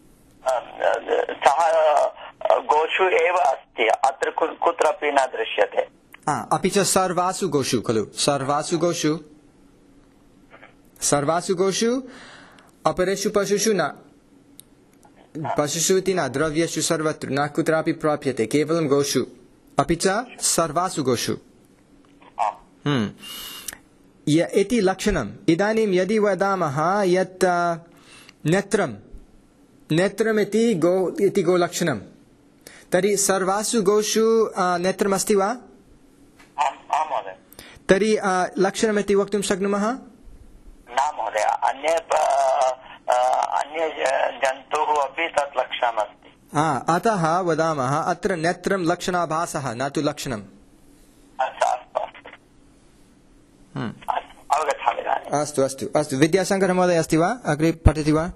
सः गोषु एव अस्ति, अत्र कुत्रापि न दृश्यते। अपि च सर्वासु गोषु खलु? सर्वासु गोषु सर्वासु गोषु अपरेषु पशुषु न। पशुषु इति न, द्रव्येषु सर्वत्र न कुत्रापि प्राप्यते, केवलं गोषु। अपि च सर्वासु गोषु इति लक्षणम्। इदानीं यदि वदामः यत् नेत्रं नेत्रमिति गो इति गोलक्षणं, तर्हि सर्वासु गोषु नेत्रमस्ति वा? तर्हि लक्षणमिति वक्तुं शक्नुमः? न महोदय, अन्य अन्य जन्तुः अपि तत् लक्षणमस्ति। अतः वदामः अत्र नेत्रं लक्षणाभासः न तु लक्षणम्। अस्तु अस्तु अस्तु विद्याशंकर महोदय अस्ति वा? अग्रे पठति वा?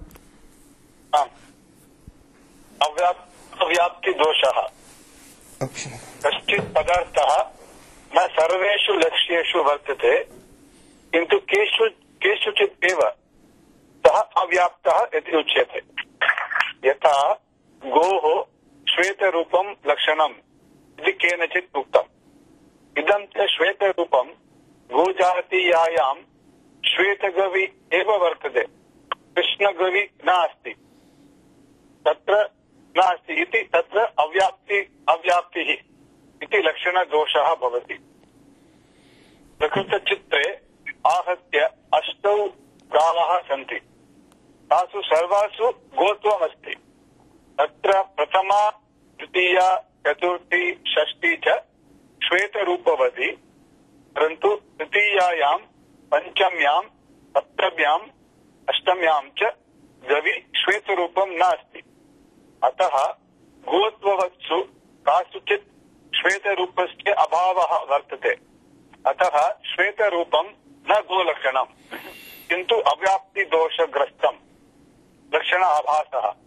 अव्याप्तिदोषः। कश्चित् पदार्थः न सर्वेषु लक्ष्येषु वर्तते किन्तु केषु केषुचित् एव सः अव्याप्तः इति उच्यते। यथा गोः श्वेतरूपं लक्षणम् इति केनचित् उक्तम्। इदं च श्वेतरूपं गोजातीयायां श्वेतगवि एव वर्तते, कृष्णगवि नास्ति, तत्र नास्ति इति तत्र अव्याप्ति अव्याप्तिः इति लक्षणदोषः भवति। प्रकृतचित्रे आहत्य अष्टौ गावः सन्ति, तासु सर्वासु गोत्वमस्ति। तत्र प्रथमा द्वितीया चतुर्थी षष्ठी च श्वेतरूपवती, परन्तु तृतीयायां पञ्चम्यां सप्तम्याम् अष्टम्यां च गवि श्वेतरूपं नास्ति। अतः गोत्ववत्सु कासुचित् श्वेतरूपस्य अभावः वर्तते। अतः श्वेतरूपं न गोलक्षणं किन्तु अव्याप्तिदोषग्रस्तं लक्षणाभासः।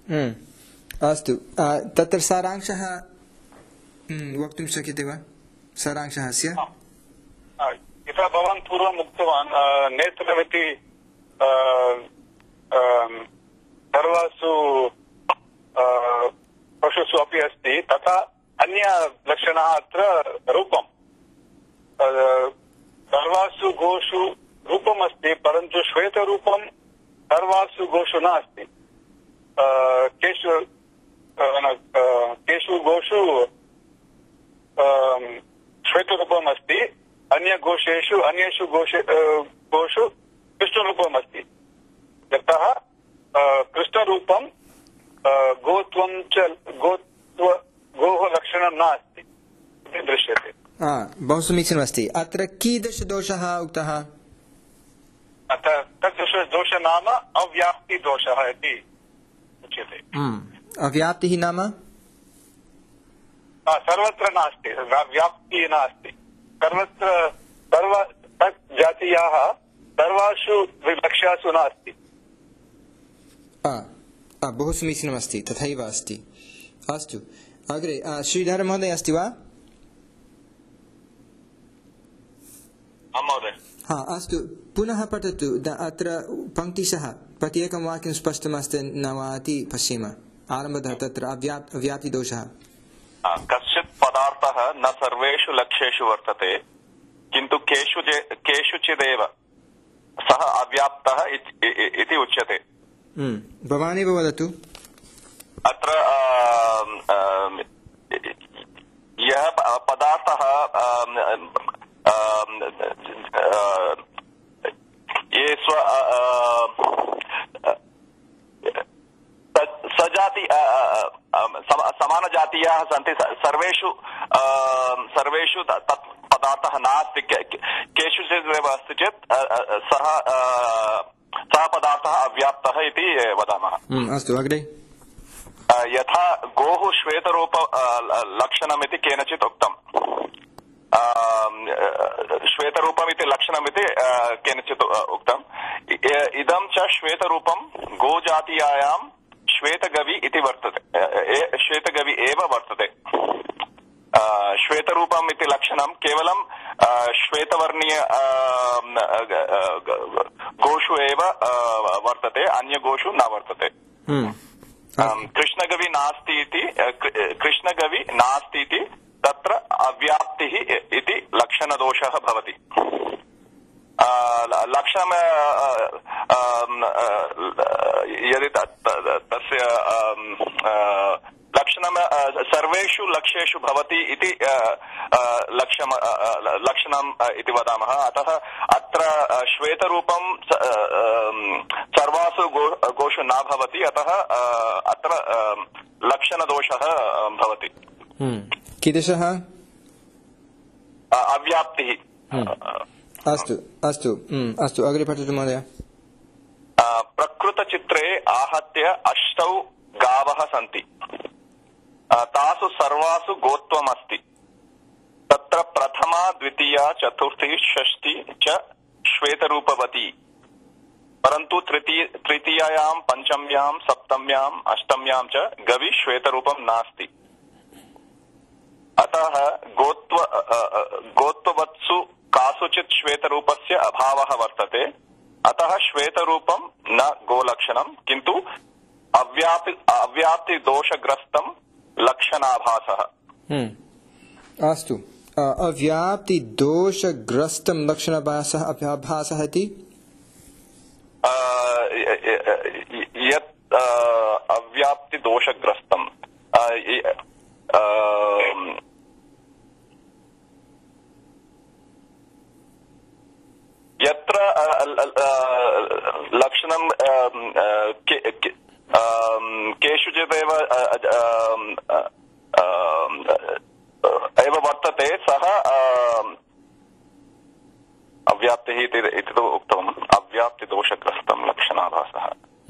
अस्तु तत्र सारांशः वक्तुं शक्यते वा सारांशः अस्य यथा भवान् पूर्वम् उक्तवान् नेत्रमिति सर्वासु पशुषु अपि अस्ति तथा अन्य लक्षणः अत्र रूपम् सर्वासु गोषु रूपम् अस्ति परन्तु श्वेतरूपं सर्वासु गोषु न अस्ति केषु केषु गोषु श्वेतरूपम् अस्ति अन्य गोषेषु अन्येषु गोषे गोषु कृष्णरूपम् अस्ति यतः कृष्णरूपं गोत्वं च गोत्व गोः लक्षणं न अस्ति इति दृश्यते बहु समीचीनमस्ति अत्र कीदृशदोषः उक्तः तद्दोषः नाम अव्याप्तिदोषः इति उच्यते अव्याप्तिः नाम सर्वत्र नास्ति व्याप्तिः नास्ति सर्वत्र सर्व तत् जातीयाः सर्वासु विवक्षासु नास्ति बहु समीचीनमस्ति तथैव अस्ति अस्तु अग्रे श्रीधर महोदय अस्ति वा हा अस्तु पुनः पठतु अत्र पङ्क्तिशः प्रत्येकं वाक्यं स्पष्टमस्ति न वा इति पश्येम आरम्भतः तत्र अव्याप्तिदोषः कश्चित् पदार्थः न सर्वेषु लक्ष्येषु वर्तते किन्तु केषु केषुचिदेव सः अव्याप्तः इति उच्यते भवानेव वदतु अत्र यः पदार्थः ये स्व सजाति समानजातीयाः सन्ति सर्वेषु सर्वेषु तत् पदार्थः नास्ति केषुचिदेव अस्ति चेत् सः सः पदार्थः अव्याप्तः इति वदामः अस्तु अग्रे यथा गोः श्वेतरूप लक्षणमिति केनचित् उक्तम् श्वेतरूपमिति लक्षणमिति केनचित् उक्तम् इदं च श्वेतरूपं गोजातीयायां श्वेतगवि इति वर्तते श्वेतगवि एव वर्तते श्वेतरूपम् इति लक्षणं केवलं श्वेतवर्णीय गोषु एव वर्तते अन्य गोषु न वर्तते कृष्णगवि नास्ति इति कृष्णगवि नास्ति इति तत्र अव्याप्तिः इति लक्षणदोषः भवति लक्षणं यदि तस्य लक्षणं सर्वेषु लक्ष्येषु भवति इति लक्ष्यं लक्षणम् इति वदामः अतः अत्र श्वेतरूपं सर्वासु गोषु न भवति अतः अत्र लक्षणदोषः भवति कीदृशः अव्याप्तिः अस्तु अस्तु अस्तु अग्रे पठतु महोदय प्रकृतचित्रे आहत्य अष्टौ गावः सन्ति तासु सर्वासु गोत्वमस्ति तत्र प्रथमा द्वितीया चतुर्थी षष्ठी च श्वेतरूपवती परन्तु तृतीय तृतीयायां पञ्चम्यां सप्तम्याम् अष्टम्यां च गवि श्वेतरूपं नास्ति अतः गोत्व गोत्ववत्सु कासुचित् श्वेतरूपस्य अभावः वर्तते अतः श्वेतरूपं न गोलक्षणं किन्तु अव्याप्ति अव्याप्तिदोषग्रस्तं लक्षणाभासः अस्तु अव्याप्तिदोषग्रस्तं लक्षणाभासः अभासः इति यत् अव्याप्तिदोषग्रस्तं यत्र लक्षणं केषुचिदेव एव वर्तते सः अव्याप्तिः इति तु उक्तम् अव्याप्तिदोषग्रस्तं लक्षणाभासः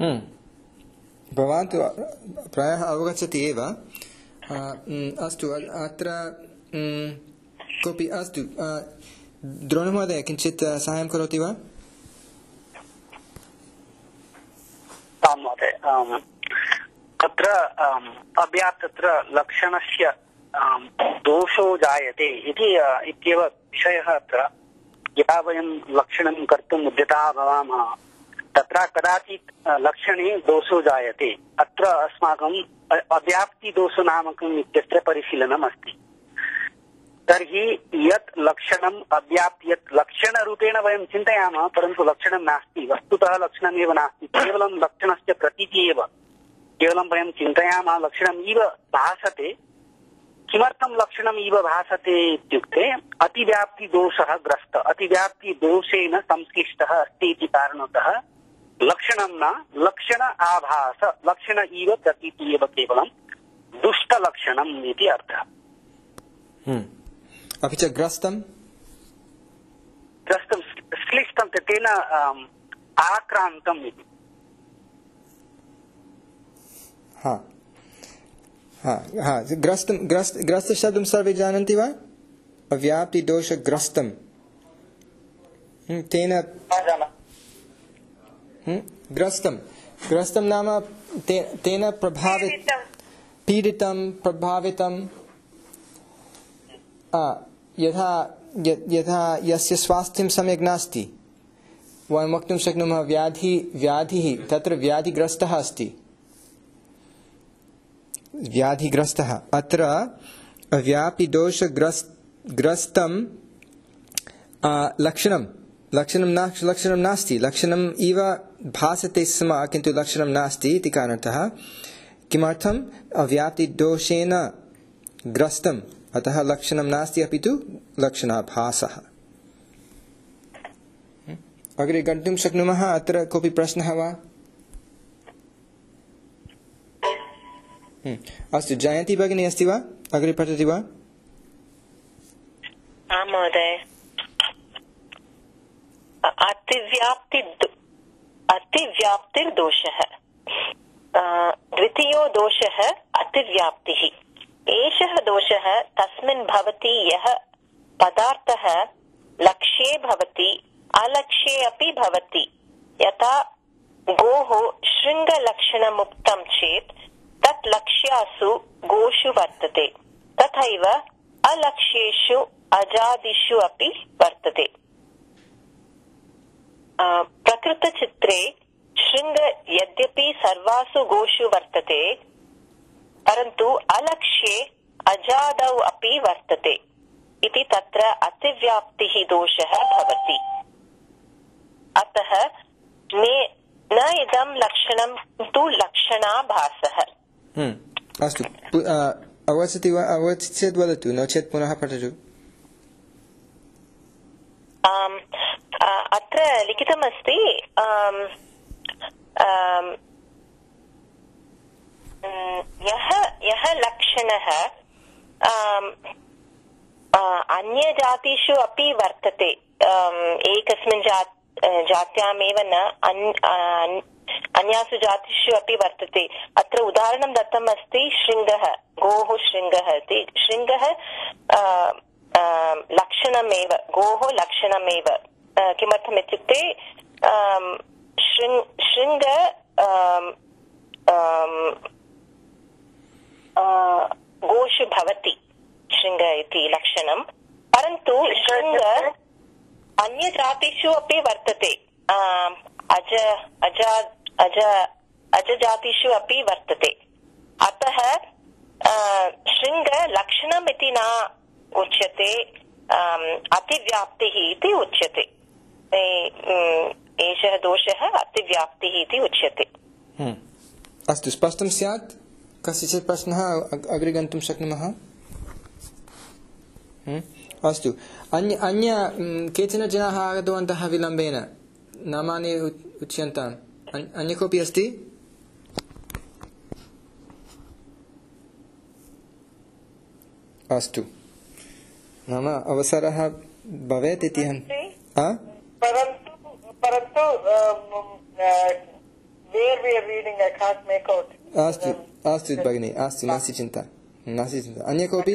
भवान् तु प्रायः अवगच्छति एव अस्तु अत्र कोऽपि अस्तु द्रोणमहोदय किञ्चित् साहाय्यं करोति वा आम् महोदय तत्र अव्याप् तत्र लक्षणस्य दोषो जायते इति इत्येव विषयः। अत्र यदा वयं लक्षणं कर्तुम् उद्यताः भवामः तत्र कदाचित् लक्षणे दोषो जायते। अत्र अस्माकम् अव्याप्तिदोषो नामकम् इत्यस्य परिशीलनम् अस्ति। तर्हि यत् लक्षणम् अव्याप्ति यत् लक्षणरूपेण वयं चिन्तयामः परन्तु लक्षणं नास्ति, वस्तुतः लक्षणमेव नास्ति, केवलं लक्षणस्य प्रतीतिः एव। केवलं वयं चिन्तयामः लक्षणम् इव भासते। किमर्थं लक्षणम् इव भासते इत्युक्ते अतिव्याप्तिदोषः ग्रस्त, अतिव्याप्तिदोषेण संश्लिष्टः अस्ति इति कारणतः लक्षणं न लक्षण आभास, लक्षण इव प्रतीतिः एव केवलं दुष्टलक्षणम् इति अर्थः। अपि च ग्रस्तं ग्रस्तं श्लिष्टं तेन आक्रान्तम् इति। हा हा हा ग्रस्तं ग्रस्त ग्रस्तशब्दं सर्वे जानन्ति वा? अव्याप्तिदोषग्रस्तं तेन ग्रस्तं ग्रस्तं नाम ते, तेन प्रभावित पीडितं प्रभावितं यथा यथा यस्य स्वास्थ्यं सम्यक् नास्ति वयं वक्तुं शक्नुमः व्याधि व्याधिः तत्र व्याधिग्रस्तः अस्ति, व्याधिग्रस्तः। अत्र अव्याप्तिदोषग्रस्त ग्रस्तं लक्षणं लक्षणं न लक्षणं नास्ति, लक्षणम् इव भासते स्म किन्तु लक्षणं नास्ति इति कारणतः किमर्थम् अव्याप्तिदोषेण ग्रस्तम्, अतः लक्षणं नास्ति अपि तु लक्षणाभासः। अग्रे गन्तुं शक्नुमः। अत्र कोऽपि प्रश्नः वा? अस्तु, जयन्ती भगिनी अस्ति वा? अग्रे पठति वा? आं महोदय। अतिव्याप्ति अतिव्याप्तिर्दोषः। द्वितीयो दोषः अतिव्याप्तिः। एषः दोषः तस्मिन् भवति यः पदार्थः लक्ष्ये भवति अलक्ष्ये अपि भवति। यथा गोः शृङ्गलक्षणमुक्तं चेत् तत् लक्ष्यासु गोषु वर्तते, तथैव अलक्ष्येषु अजादिषु अपि वर्तते। प्रकृतचित्रे शृङ्ग यद्यपि सर्वासु गोषु वर्तते परन्तु अलक्ष्ये अजादौ अपि वर्तते इति तत्र अतिव्याप्तिः दोषः भवति। अतः न इदं लक्षणं तु लक्षणाभासः। अस्तु, अवगच्छति वा? अवगच्छति चेत् वदतु, नो चेत् पुनः पठतु। अत्र लिखितमस्ति यः यः लक्षणः अन्यजातिषु अपि वर्तते, एकस्मिन् जात्यामेव न अन्यासु जातिषु अपि वर्तते। अत्र उदाहरणं दत्तम् अस्ति शृङ्गः, गोः शृङ्गः इति। शृङ्गः लक्षणमेव, गोः लक्षणमेव। किमर्थम् इत्युक्ते शृङ्ग गोषु भवति शृङ्ग इति लक्षणं, परन्तु शृङ्ग अन्यजातिषु अपि वर्तते, अज अज अज अजजातिषु अपि वर्तते। अतः शृङ्ग लक्षणम् इति न उच्यते, अतिव्याप्तिः इति उच्यते। एषः दोषः अतिव्याप्तिः इति उच्यते। अस्तु, स्पष्टं स्यात्? कस्यचित् प्रश्नः अग्रे गन्तुं शक्नुमः? अस्तु, अन्य अन्य केचन जनाः आगतवन्तः विलम्बेन, नामानि उच्यन्ताम्। अन्य कोऽपि अस्ति? अस्तु, नाम अवसरः भवेत् इति परन्तु परन्तु अस्तु अस्तु भगिनी, अस्तु, नास्ति चिन्ता, नास्ति चिन्ता। अन्य कोऽपि?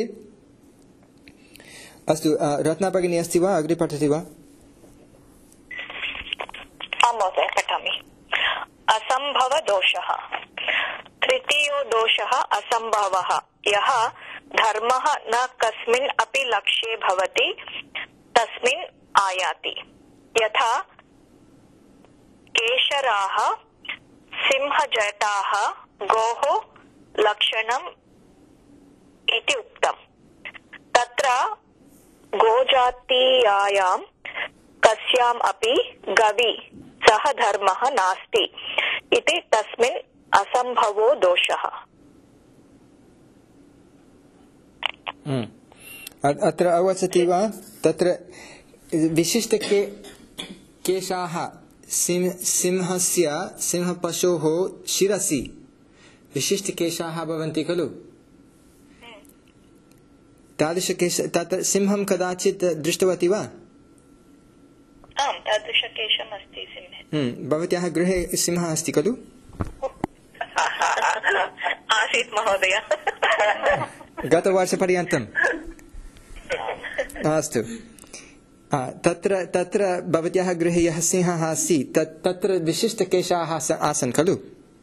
अस्तु, रत्ना भगिनी अस्ति वा? अग्रे पठति वा? आं महोदय, पठामि। असम्भवदोषः। तृतीयो दोषः असम्भवः यः धर्मः न कस्मिन् अपि लक्ष्ये भवति तस्मिन् आयाति यथा केशराः सिंहजटाः गोः लक्षणम् इति उक्तम् तत्र गोजातीयायां कस्याम् अपि गवि सः धर्मः नास्ति इति तस्मिन् असम्भवो दोषः। अत्र अवसति वा तत्र विशिष्ट के केशाः सिंहस्य सिंहपशोः शिरसि विशिष्ट केशाः भवन्ति खलु तादृशकेश तत्र सिंहं कदाचित् दृष्टवती वा? आम् तादृशकेशम् अस्ति सिंहे। भवत्याः गृहे सिंहः अस्ति खलु? आसीत् महोदय गतवर्षपर्यन्तम् अस्तु तत्र तत्र भवत्याः गृहे यः सिंहः अस्ति तत् तत्र विशिष्टकेशाः आसन् खलु?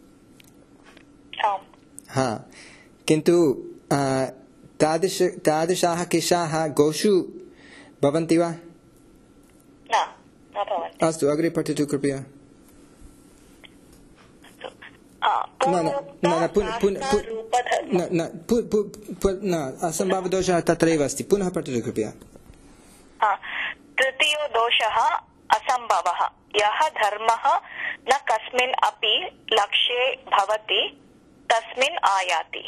हा किन्तु तादृश तादृशाः केशाः गोषु भवन्ति वा? अस्तु अग्रे पठतु कृपया। असम्भवदोषः तत्रैव अस्ति पुनः पठतु कृपया। तृतीयो दोषः असम्भवः यः धर्मः न कस्मिन् अपि लक्ष्ये भवति तस्मिन् आयाति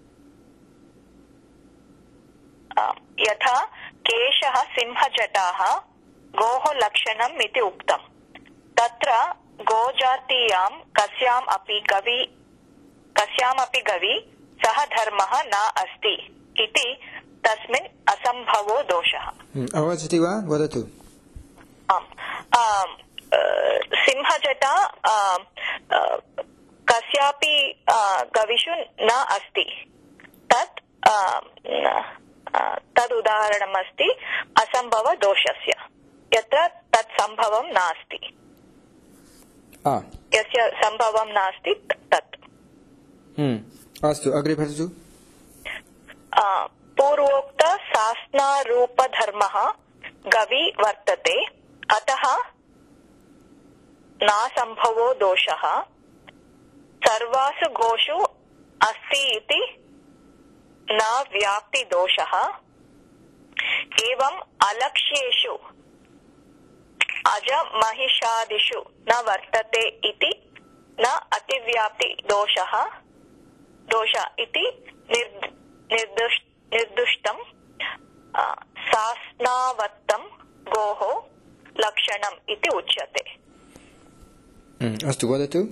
यथा केशः सिंहजटाः गोः लक्षणम् इति उक्तम् तत्र गोजातीयां कस्याम् अपि गवि कस्यामपि गवि सः धर्मः न अस्ति इति तस्मिन् असम्भवो दोषः। अवगच्छति वा? वदतु। आम् सिंहजटा कस्यापि गविषु न अस्ति तत् तद् उदाहरणम् अस्ति असम्भव दोषस्य यत्र तत् सम्भवं नास्ति यस्य सम्भवं नास्ति तत्। अस्तु अग्रे पठतु। पूर्वोक्त सास्नारूपधर्मः गवि वर्तते अतः नासम्भवो दोषः सर्वासु गोषु अस्ति इति न व्याप्ति दोषः एवं अलक्ष्येषु अजमहिषादिषु न वर्तते इति न अतिव्याप्ति दोषः दोष इति निर्दुष्टं सास्नावत्तं गोः लक्षणम् इति उच्यते। अस्तु वदतु।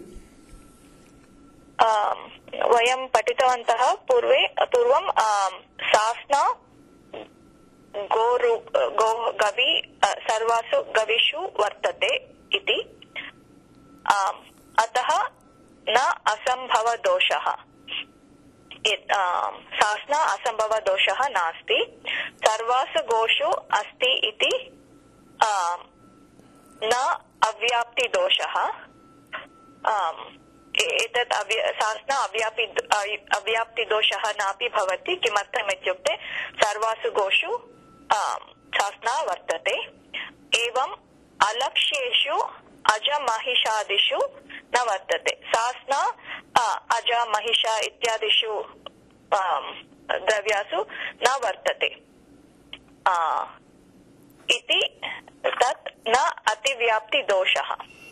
वयं पठितवन्तः पूर्वे पूर्वं सास्ना गोरु गो गवि सर्वासु गविषु वर्तते इति अतः न असम्भव दोषः सास्ना असम्भव दोषः नास्ति सर्वासु गोषु अस्ति इति न अव्याप्ति दोषः एतत् सास्ना अव्यापि अव्याप्ति दोषः नापि भवति किमर्थम् इत्युक्ते सर्वासु गोषु सास्ना वर्तते एवं अलक्ष्येषु अजमहिषादिषु न वर्तते सास्ना अज महिषा इत्यादिषु द्रव्यासु न वर्तते इति तत् न अतिव्याप्ति दोषः।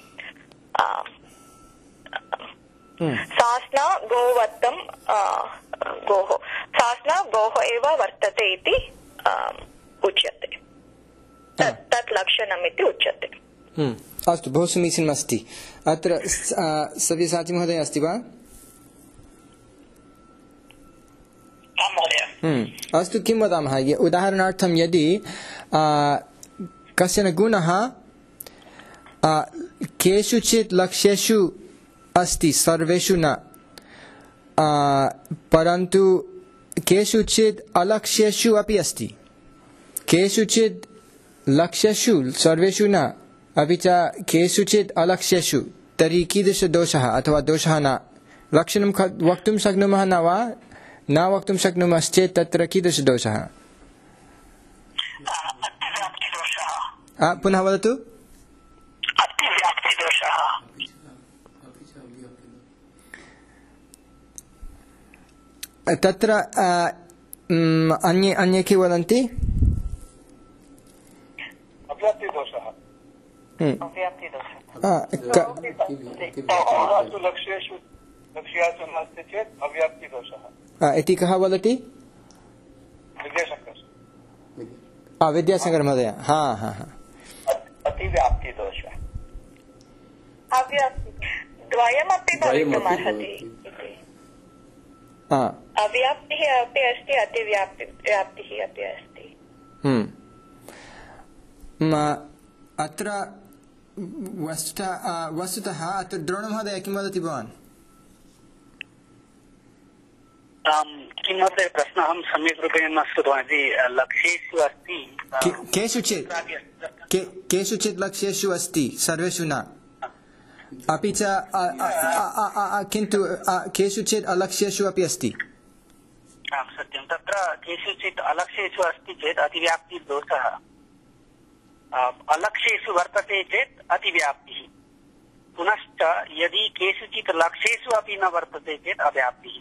सास्ना गोवत्तं गोः सास्ना गोः एव वर्तते इति उच्यते तत् लक्षणम् इति उच्यते। अस्तु बहु समीचीनम् अस्ति। अत्र सव्यसाची महोदय अस्ति वा? अस्तु किं वदामः उदाहरणार्थं यदि कश्चन गुणः केषुचित् लक्ष्येषु अस्ति सर्वेषु न परन्तु केषुचित् अलक्ष्येषु अपि अस्ति केषुचित् लक्ष्येषु सर्वेषु न अपि च केषुचित् अलक्ष्येषु तर्हि कीदृशदोषः अथवा दोषः न लक्षणं वक्तुं शक्नुमः न वा न वक्तुं शक्नुमश्चेत् तत्र कीदृशदोषः? पुनः वदतु। तत्र अन्ये अन्ये के वदन्ति? इति कः वदति? विद्याशंकर महोदय। हा हा हा अतिव्याप्तिदोषः द्वयमपि भवितुमर्हति। अव्याप्तिः अपि अस्ति अतिव्याप्तिः अपि अस्ति। अत्र वस्तुतः अत्र द्रोणमहोदय किं वदति भवान्? किमपि प्रश्नः अहं सम्यक् रूपेण न श्रुतवान् इति लक्ष्येषु अस्ति केषुचित् केषुचित् लक्ष्येषु अस्ति सर्वेषु न अपि च किन्तु केषुचित् अलक्ष्येषु अपि अस्ति। सत्यं तत्र केषुचित् अलक्ष्येषु अस्ति चेत् अतिव्याप्तिदोषः अलक्ष्येषु वर्तते चेत् अतिव्याप्तिः पुनश्च यदि केषुचित् लक्ष्येषु अपि न वर्तते चेत् अव्याप्तिः।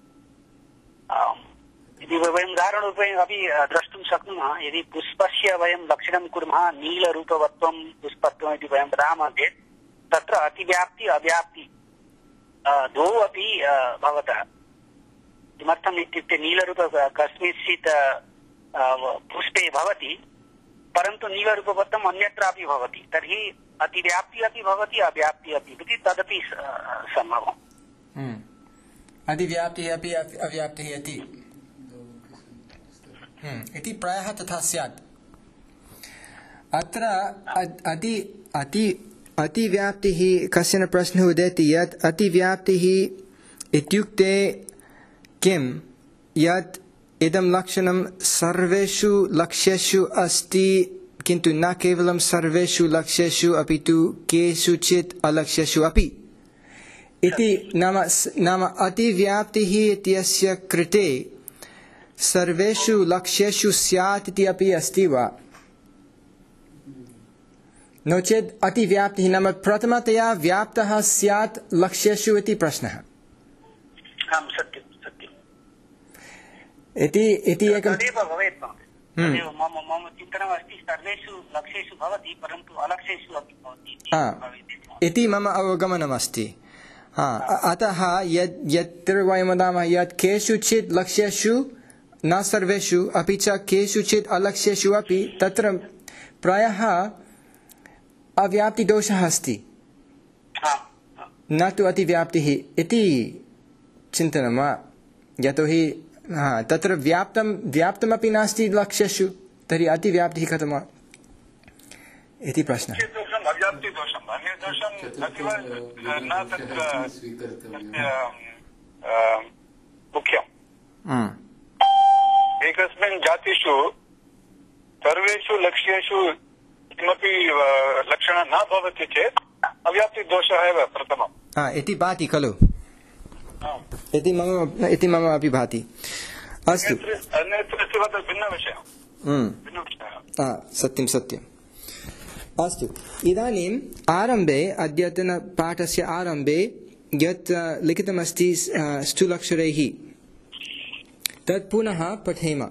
यदि वयं उदाहरणरूपेण अपि द्रष्टुं शक्नुमः यदि पुष्पस्य वयं लक्षणं कुर्मः नीलरूपवत्वं पुष्पत्वम् इति वयं वदामः चेत् तत्र अतिव्याप्ति अव्याप्ति द्वौ अपि भवतः। किमर्थम् इत्युक्ते नीलरूप कस्मिंश्चित् पुष्पे भवति परन्तु नीलरूपवत्वम् अन्यत्रापि भवति तर्हि अतिव्याप्ति अपि भवति अव्याप्ति अपि इति तदपि सम्भवम्। अतिव्याप्तिः अपि अव्याप्तिः इति इति प्रायः तथा स्यात्। अत्र अति अति अतिव्याप्तिः कश्चन प्रश्नः उदेति यत् अतिव्याप्तिः इत्युक्ते किं यत् इदं लक्षणं सर्वेषु लक्ष्येषु अस्ति किन्तु न केवलं सर्वेषु लक्ष्येषु अपि तु केषुचित् अलक्ष्येषु अपि इति नाम नाम अतिव्याप्तिः इत्यस्य कृते सर्वेषु लक्ष्येषु स्यात् इति अपि अस्ति वा नो चेत् अतिव्याप्तिः नाम प्रथमतया व्याप्तः स्यात् लक्ष्येषु इति प्रश्नः। इति इति एकं मम चिन्तनमस्ति सर्वेषु लक्ष्येषु भवति परन्तु अलक्ष्येषु अपि भवति इति मम अवगमनमस्ति। अतः यत् यत्र वयं वदामः यत् केषुचित् लक्ष्येषु न सर्वेषु अपि च केषुचित् अलक्ष्येषु अपि तत्र प्रायः अव्याप्तिदोषः अस्ति न तु अतिव्याप्तिः इति चिन्तनं वा यतोहि तत्र व्याप्तं व्याप्तमपि नास्ति लक्ष्येषु तर्हि अतिव्याप्तिः कथम् इति प्रश्नः। एकस्मिन् जातिषु सर्वेषु लक्ष्येषु किमपि लक्षणं न भवति चेत् अव्याप्तिदोषः एव प्रथमम् इति भाति खलु इति मम इति मम अपि भाति। अस्तु सत्यं सत्यम्। अस्तु इदानीम् आरम्भे अद्यतनपाठस्य आरम्भे यत् लिखितमस्ति स्थूलक्षरैः तत् पुनः पठेम।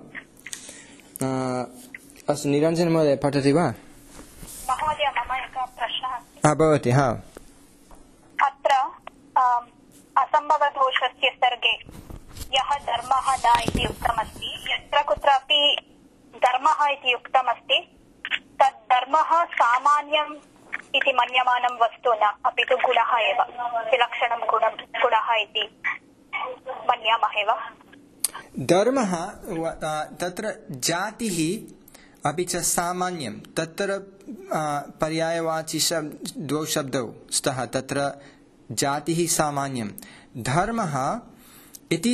अस्तु निरञ्जन महोदय पठति वा? महोदय मम एकः प्रश्नः भवति। हा अत्र असम्भवदोषस्य सर्गे यः धर्मः न इति उक्तमस्ति यत्र कुत्रापि धर्मः इति उक्तमस्ति तद् धर्मः सामान्यम् इति मन्यमानं वस्तु न अपि तु गुणः एव विलक्षणं गुणं गुणः इति मन्यामः एव। धर्मः तत्र जातिः अपि च सामान्यं तत्र पर्यायवाची द्वौ शब्दौ स्तः तत्र जातिः सामान्यं धर्मः इति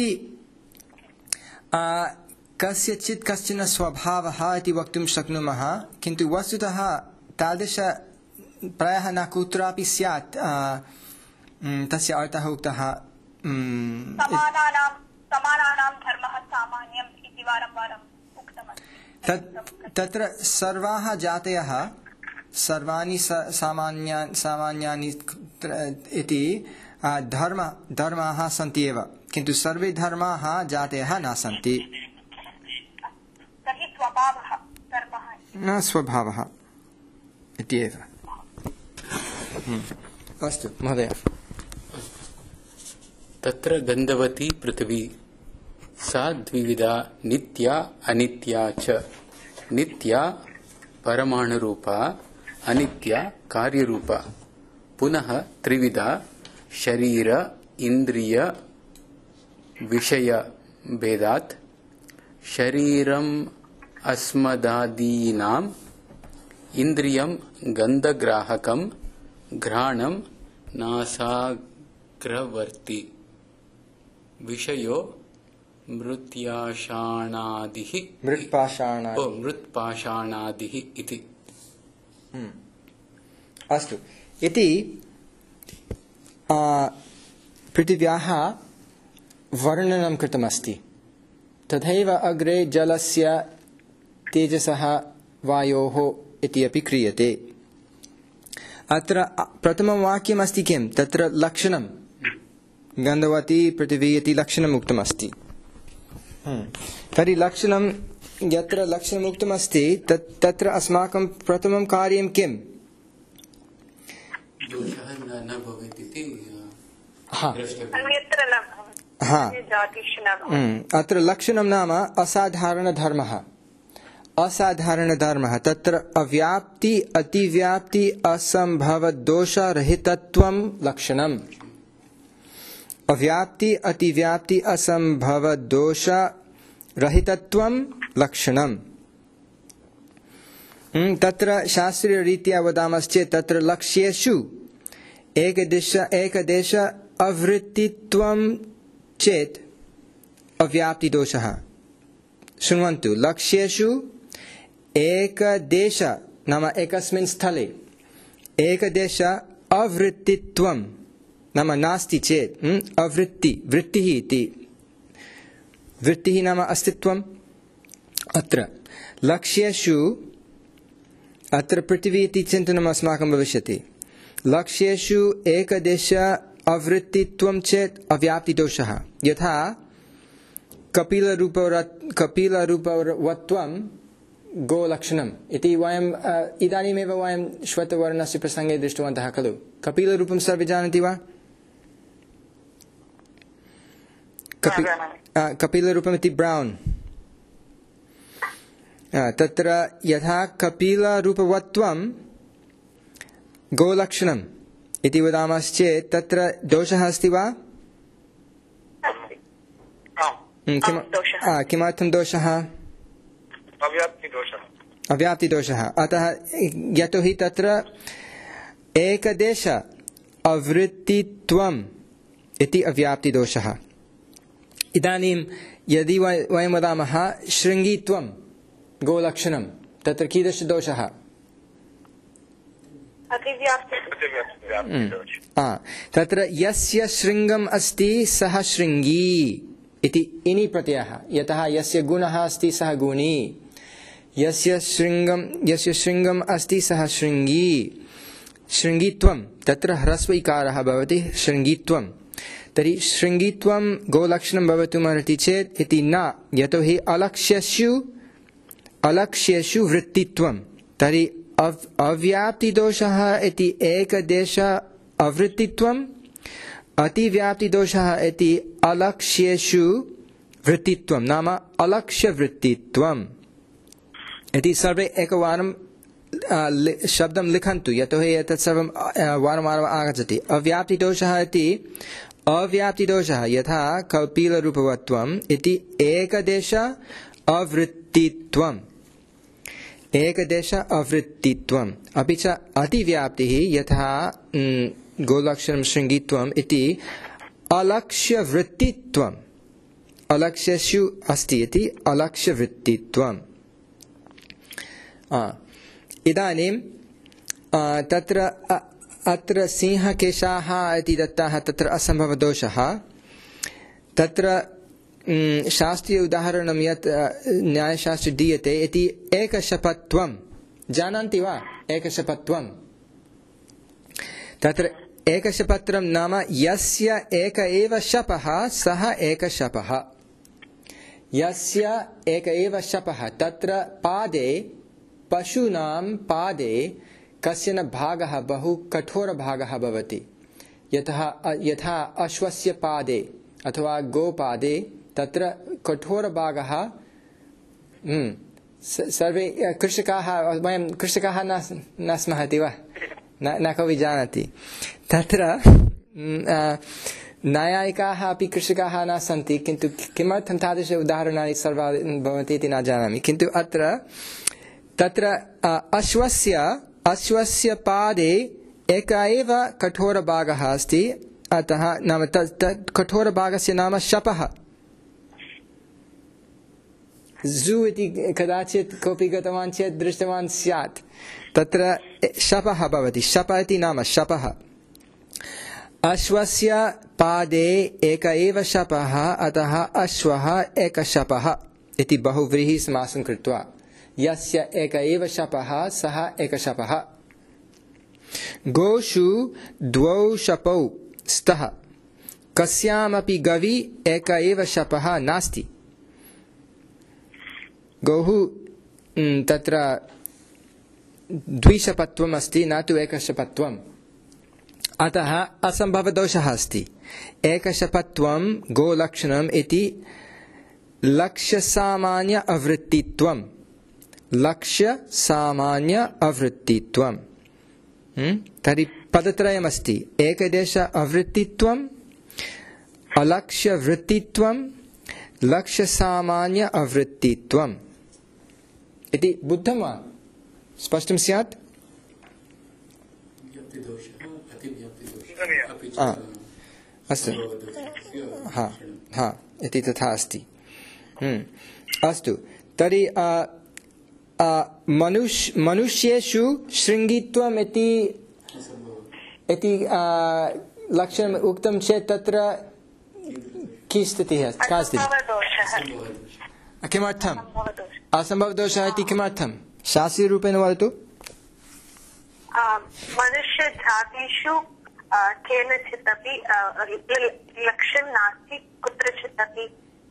कस्यचित् कश्चन स्वभावः इति वक्तुं शक्नुमः किन्तु वस्तुतः तादृश प्रायः न कुत्रापि स्यात् तस्य अर्थः उक्तः समानानां समानानां धर्मः सामान्यम् इति वारं वारम् उक्तमस्ति। तत्र सर्वाः जातयः सर्वाणि सामान्या सामान्यानि इति धर्म धर्माः सन्ति एव, किन्तु सर्वे धर्माः जातयः न सन्ति। तर्हि स्वभावः धर्मः न स्वभावः इति एव। अस्तु महोदय। तत्र गन्धवती पृथिवी सा द्विविधा नित्या अनित्या च। नित्या परमाणुरूपा, अनित्या कार्यरूपा। पुनः त्रिविधा शरीर इंद्रिय विषय भेदात्। शरीरम् अस्मदादीनाम् इंद्रियं गन्धग्राहकं घ्राणं नासाग्रवर्ती। विषयो मृत्याषाणादिः मृत्पाषाणादिः ओ मृत्पाषाणादिः इति। अस्तु इति पृथिव्याः वर्णनं कृतमस्ति। तथैव अग्रे जलस्य तेजसः वायोः इति अपि क्रियते। अत्र प्रथमं वाक्यमस्ति किं? तत्र लक्षणं गन्धवती पृथिवी इति लक्षणम् उक्तमस्ति। तर्हि लक्षणं यत्र लक्षणम् उक्तमस्ति तत् तत्र अस्माकं प्रथमं कार्यं किम्? दोषः न भवेत् इति अत्र लक्षणं नाम असाधारणधर्मः। असाधारणधर्मः तत्र अव्याप्ति अतिव्याप्ति असम्भवदोषरहितत्वं लक्षणम्। अव्याप्ति अतिव्याप्ति असम्भवदोषरहितत्वं लक्षणम्। तत्र शास्त्रीयरीत्या वदामश्चेत् तत्र लक्ष्येषु एकदेश एकदेश अवृत्तित्वं चेत् अव्याप्तिदोषः। शृण्वन्तु, लक्ष्येषु एकदेश नाम एकस्मिन् स्थले एकदेश अवृत्तित्वं नाम नास्ति चेत् अवृत्ति वृत्तिः इति वृत्तिः नाम अस्तित्वम्। अत्र लक्ष्येषु अत्र पृथिवी इति चिन्तनम् अस्माकं भविष्यति। लक्ष्येषु एकदेश अवृत्तित्वं चेत् अव्याप्तिदोषः। यथा कपिलरूप कपिलरूपवत्वं गोलक्षणम् इति वयम् इदानीमेव वयं श्वेतवर्णस्य प्रसङ्गे दृष्टवन्तः खलु। कपिलरूपं सर्वे जानन्ति वा? कपिलरूपमिति ब्रौन्। तत्र यथा कपिलरूपवत्वं गोलक्षणम् इति वदामश्चेत् तत्र दोषः अस्ति वा? किमर्थं दोषः? अव्याप्तिदोषः। अतः यतोहि तत्र एकदेश अवृत्तित्वम् इति अव्याप्तिदोषः। इदानीं यदि वयं वदामः शृङ्गीत्वं गोलक्षणं तत्र कीदृशदोषः? तत्र यस्य शृङ्गम् अस्ति सः शृङ्गी इति इनि प्रत्ययः। यतः यस्य गुणः अस्ति सः गुणी। यस्य शृङ्गं यस्य शृङ्गम् अस्ति सः शृङ्गी। शृङ्गीत्वं तत्र ह्रस्व इकारः भवति शृङ्गीत्वं। तर्हि शृङ्गीत्वं गोलक्षणं भवितुमर्हति चेत् इति न, यतोहि अलक्ष्येषु अलक्ष्येषु वृत्तित्वं। तर्हि अव् अव्याप्तिदोषः इति एकदेश अवृत्तित्वम्, अतिव्याप्तिदोषः इति अलक्ष्येषु वृत्तित्वं नाम अलक्ष्यवृत्तित्वम् इति। सर्वे एकवारं शब्दं लिखन्तु, यतोहि एतत् सर्वं वारं वारम् आगच्छति। अव्याप्तिदोषः इति अव्याप्तिदोषः यथा कपिलरूपवत्वम् इति एकदेश अवृत्तित्वम् एकदेश अवृत्तित्वम्। अपि च अतिव्याप्तिः यथा गोलक्षणं शृङ्गीत्वम् इति अलक्ष्यवृत्तित्वम्। अलक्ष्येषु अस्ति इति अलक्ष्यवृत्तित्वम्। इदानीं तत्र अत्र सिंहकेशाः इति दत्ताः तत्र असम्भवदोषः। तत्र शास्त्रीय उदाहरणं यत् न्यायशास्त्रे दीयते इति एकशपत्वं जानन्ति वा? एकशपत्वं तत्र एकशपत्रं नाम यस्य एक एव शपः सः एकशपः, यस्य एक एव शपः। तत्र पादे पशूनां पादे कश्चन भागः बहु कठोरभागः भवति, यथा यथा अश्वस्य पादे अथवा गोपादे तत्र कठोरभागः। सर्वे कृषकाः, वयं कृषकाः न न स्मः इति वा? न न कोऽपि जानाति। तत्र न्यायिकाः अपि कृषकाः न सन्ति, किन्तु किमर्थं तादृश उदाहरणानि सर्वाणि भवन्ति इति न जानामि। किन्तु अत्र तत्र अश्वस्य अश्वस्य पादे एक एव कठोरभागः अस्ति, अतः नाम तत् कठोरभागस्य नाम शपः। ज़ू इति कदाचित् कोऽपि गतवान् चेत् दृष्टवान् स्यात्, तत्र शपः भवति। शप इति नाम शपः। अश्वस्य पादे एक एव शपः, अतः अश्वः एकशपः इति बहुव्रीहि समासं कृत्वा यस्य एक एव शपः सः एकशपः। गोषु द्वौ शपौ स्तः, कस्यामपि गवि एक एव शपः नास्ति। गौः तत्र द्विशपत्वम् अस्ति, न तु एकशपत्वम्, अतः असम्भवदोषः अस्ति। एकशपत्वं गोलक्षणम् इति लक्ष्यसामान्य अवृत्तित्वं, लक्ष्यसामान्य अवृत्तित्वं। तर्हि पदत्रयमस्ति: एकदेश अवृत्तित्वम्, अलक्ष्यवृत्तित्वं, लक्ष्यसामान्य अवृत्तित्वम् इति बुद्धं वा? स्पष्टं स्यात्? अस्तु, हा हा इति तथा अस्ति। अस्तु, तर्हि मनुष्य मनुष्येषु शृङ्गित्वम् इति इति लक्षणम् उक्तं चेत् तत्र की स्थितिः अस्ति? का स्थितिः? किमर्थम् असम्भवदोषः इति? किमर्थं? शास्त्रीयरूपेण वदतु। मनुष्यजातिषु केनचित् अपि लक्ष्यं नास्ति, कुत्रचित् अपि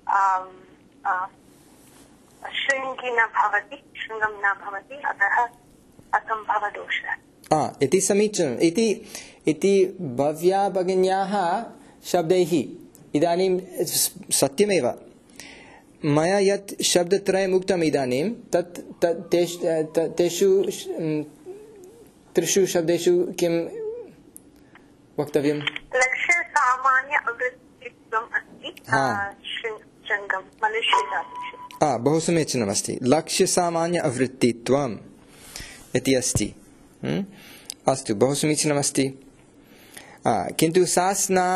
शृङ्गी न भवति, शृङ्गं न भवति, अतः असम्भवदोषः इति समीचीनम्। इति इति भव्या भगिन्याः शब्दैः इदानीं सत्यमेव। मया यत् शब्दत्रयम् उक्तम् इदानीं तत् तेषु त्रिषु शब्देषु किं वक्तव्यम्? लक्ष्यसामान्य अवृत्तित्वम् अस्ति शृङ्गं मनुष्यजातिषु। बहु समीचीनमस्ति। लक्ष्यसामान्य अवृत्तित्वम् इति अस्ति। अस्तु, बहु समीचीनमस्ति। किन्तु सास्ना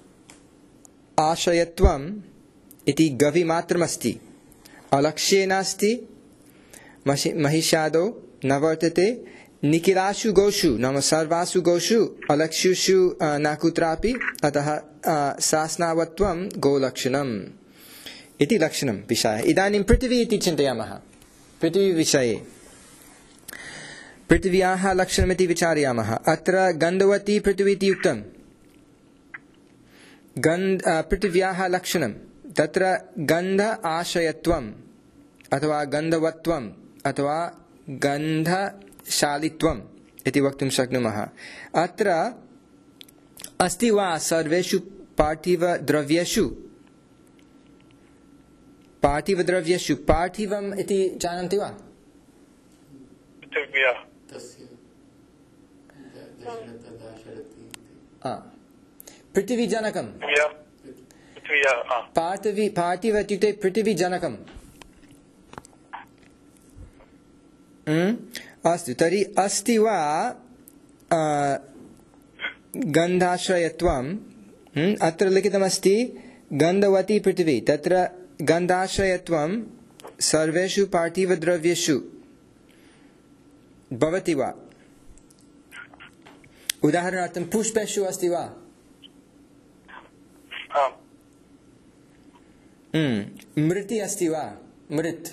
आशयत्वम् इति गविमात्रमस्ति, अलक्ष्ये नास्ति, महिषादौ न वर्तते, निखिलासु गोषु नाम सर्वासु गोषु अलक्ष्युषु न कुत्रापि, अतः सास्नावत्वं गोलक्षणम् इति लक्षणं विषयः। इदानीं पृथिवी इति चिन्तयामः। पृथिवीविषये पृथिव्याः लक्षणमिति विचारयामः। अत्र गन्धवती पृथिवी इति उक्तम्। गन्ध पृथिव्याः लक्षणं तत्र गन्ध आश्रयत्वम् अथवा गन्धवत्वम् अथवा गन्धशालित्वम् इति वक्तुं शक्नुमः। अत्र अस्ति वा सर्वेषु पार्थिवद्रव्येषु? पार्थिवद्रव्येषु पार्थिवम् इति जानन्ति वा? पृथिवीजनकम्। पार्थिवी पार्थिव इत्युक्ते पृथिवीजनकम्। अस्तु, तर्हि अस्ति वा गन्धाश्रयत्वम्? अत्र लिखितमस्ति गन्धवती पृथिवी। तत्र गन्धाश्रयत्वं सर्वेषु पार्थिवद्रव्येषु भवति वा? उदाहरणार्थं पुष्पेषु अस्ति वा? मृति अस्ति वा? मृत्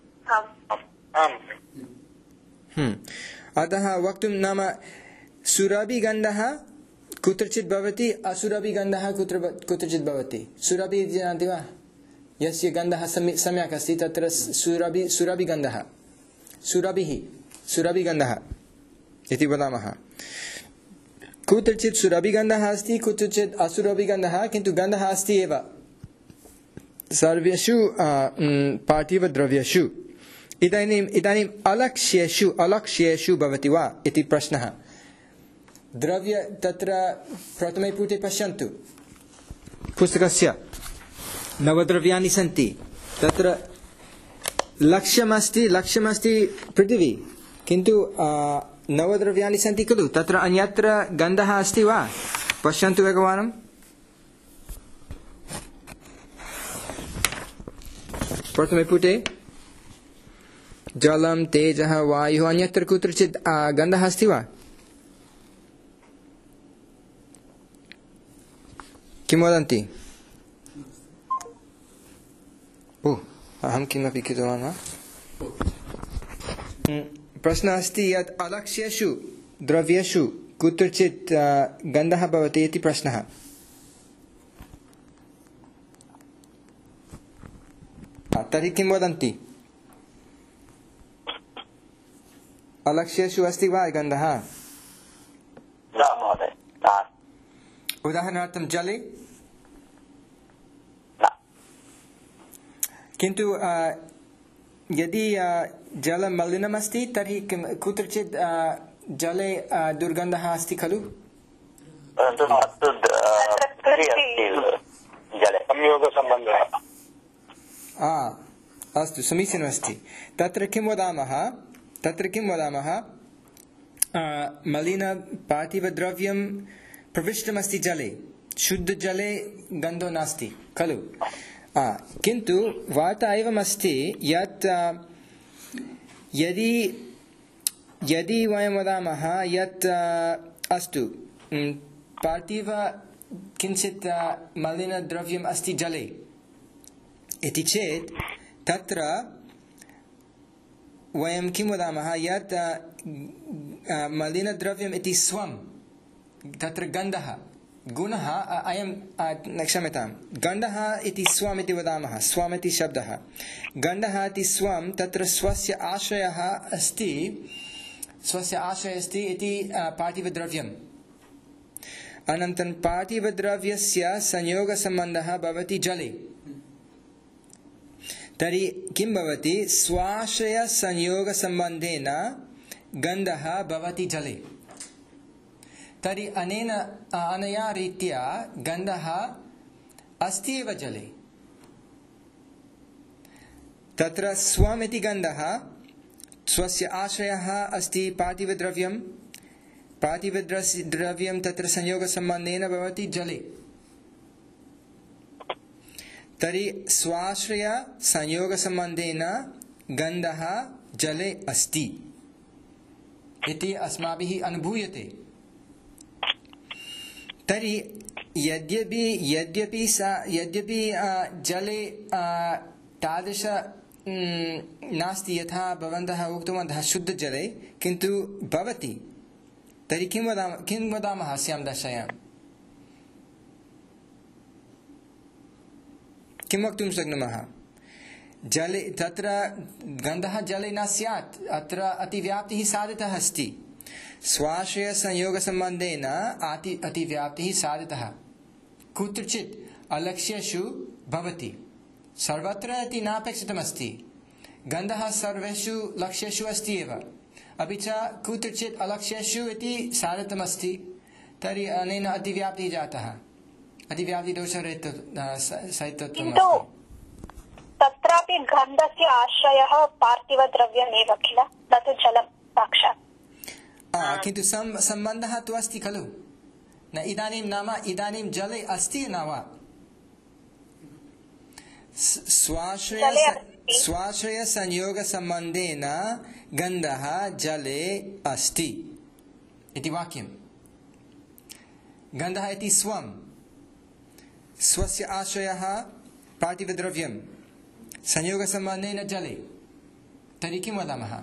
अतः वक्तुं नाम सुरभिगन्धः कुत्रचित् भवति, असुरभिगन्धः कुत्र कुत्रचित् भवति। सुरभि जानाति वा? यस्य गन्धः सम्यक् अस्ति तत्र सुरभि सुरभिगन्धः सुरभिः सुरभिगन्धः इति वदामः। कुत्रचित् सुरभिगन्धः अस्ति, कुत्रचित् असुरभिगन्धः, किन्तु गन्धः अस्ति एव सर्वेषु पार्थिवद्रव्येषु। इदानीम् इदानीम् अलक्ष्येषु अलक्ष्येषु भवति वा इति प्रश्नः। द्रव्य तत्र प्रथमे पुटे पश्यन्तु, पुस्तकस्य नवद्रव्याणि सन्ति, तत्र लक्ष्यमस्ति लक्ष्यमस्ति पृथिवी, किन्तु नवद्रव्याणि सन्ति खलु, तत्र अन्यत्र गन्धः अस्ति वा? पश्यन्तु एकवारं। प्रथमे पुटे जलं, तेजः, वायुः, अन्यत्र कुत्रचित् गन्धः अस्ति वा? किं वदन्ति? ओ अहं किमपि कृतवान् वा? प्रश्नः अस्ति यत् अलक्ष्येषु द्रव्येषु कुत्रचित् गन्धः भवति इति प्रश्नः। तर्हि किं वदन्ति? अलक्ष्येषु अस्ति वा गन्धः? उदाहरणार्थं जले, किन्तु यदि जलं मलिनमस्ति तर्हि कुत्रचित् जले दुर्गन्धः अस्ति खलु? अस्तु, समीचीनमस्ति। तत्र किं वदामः तत्र किं वदामः मलिनपार्थिवद्रव्यं प्रविष्टमस्ति जले, शुद्धजले गन्धो नास्ति खलु। किन्तु वार्ता एवमस्ति यत् यदि यदि वयं वदामः यत् अस्तु पार्थिव किञ्चित् मलिनद्रव्यम् अस्ति जले इति चेत् तत्र वयं किं वदामः यत् मलिनद्रव्यम् इति स्वं तत्र गन्धः गुणः अयं क्षम्यतां गन्धः इति स्वम् इति वदामः, स्वम् इति शब्दः, गन्धः इति स्वं तत्र स्वस्य आश्रयः अस्ति, स्वस्य आश्रयः अस्ति इति पार्थिवद्रव्यम्। अनन्तरं पार्थिवद्रव्यस्य संयोगसम्बन्धः भवति जले, तर्हि किं भवति? स्वाश्रयसंयोगसम्बन्धेन गन्धः भवति जले। तर्हि अनेन अनया रीत्या गन्धः अस्ति एव जले। तत्र स्वम् इति गन्धः, स्वस्य आश्रयः अस्ति पार्थिवद्रव्यं, पार्थिवद्रव्यं तत्र संयोगसम्बन्धेन भवति जले। तर्हि स्वाश्रय संयोगसम्बन्धेन गन्धः जले अस्ति इति अस्माभिः अनुभूयते। तर्हि यद्यपि यद्यपि सा यद्यपि जले तादृश नास्ति यथा भवन्तः उक्तवन्तः शुद्धजले, किन्तु भवति, तर्हि किं वदामः किं वदामः अस्यां दशायां? किं वक्तुं शक्नुमः? जले तत्र गन्धः जले न स्यात्, अत्र अतिव्याप्तिः साधितः अस्ति। स्वाश्रयसंयोगसम्बन्धेन अति अतिव्याप्तिः साधितः, कुत्रचित् अलक्ष्येषु भवति, सर्वत्र इति नापेक्षितमस्ति। गन्धः सर्वेषु लक्ष्येषु अस्ति एव, अपि च कुत्रचित् अलक्ष्येषु इति साधितमस्ति, तर्हि अनेन अतिव्याप्तिः जातः, अतिव्याप्तिदोषरहितत्वम्। किन्तु तत्रापि गन्धस्य आश्रयः पार्थिवद्रव्यमेव किल, न तु जलं साक्षात्। किन्तु सम्बन्धः तु अस्ति खलु न? इदानीं नाम इदानीं जले अस्ति न वा? स्वाश्रय स्वाश्रयसंयोगसम्बन्धेन गन्धः जले अस्ति इति वाक्यं। गन्धः इति स्वं, स्वस्य आश्रयः पार्थिवद्रव्यं संयोगसम्बन्धेन जले तर्हि किं वदामः?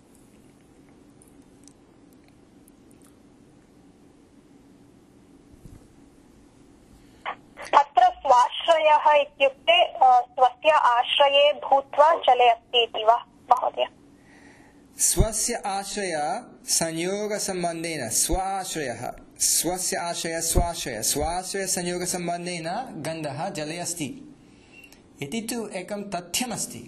अत्र स्वाश्रयः इत्युक्ते स्वस्य आश्रये भूत्वा जले अस्ति इति वा महोदय? स्वस्य आश्रय संयोगसम्बन्धेन स्वाश्रयः स्वस्य आश्रय स्वाश्रय स्वाश्रय संयोगसम्बन्धेन गन्धः जले अस्ति इति तु एकं तथ्यमस्ति।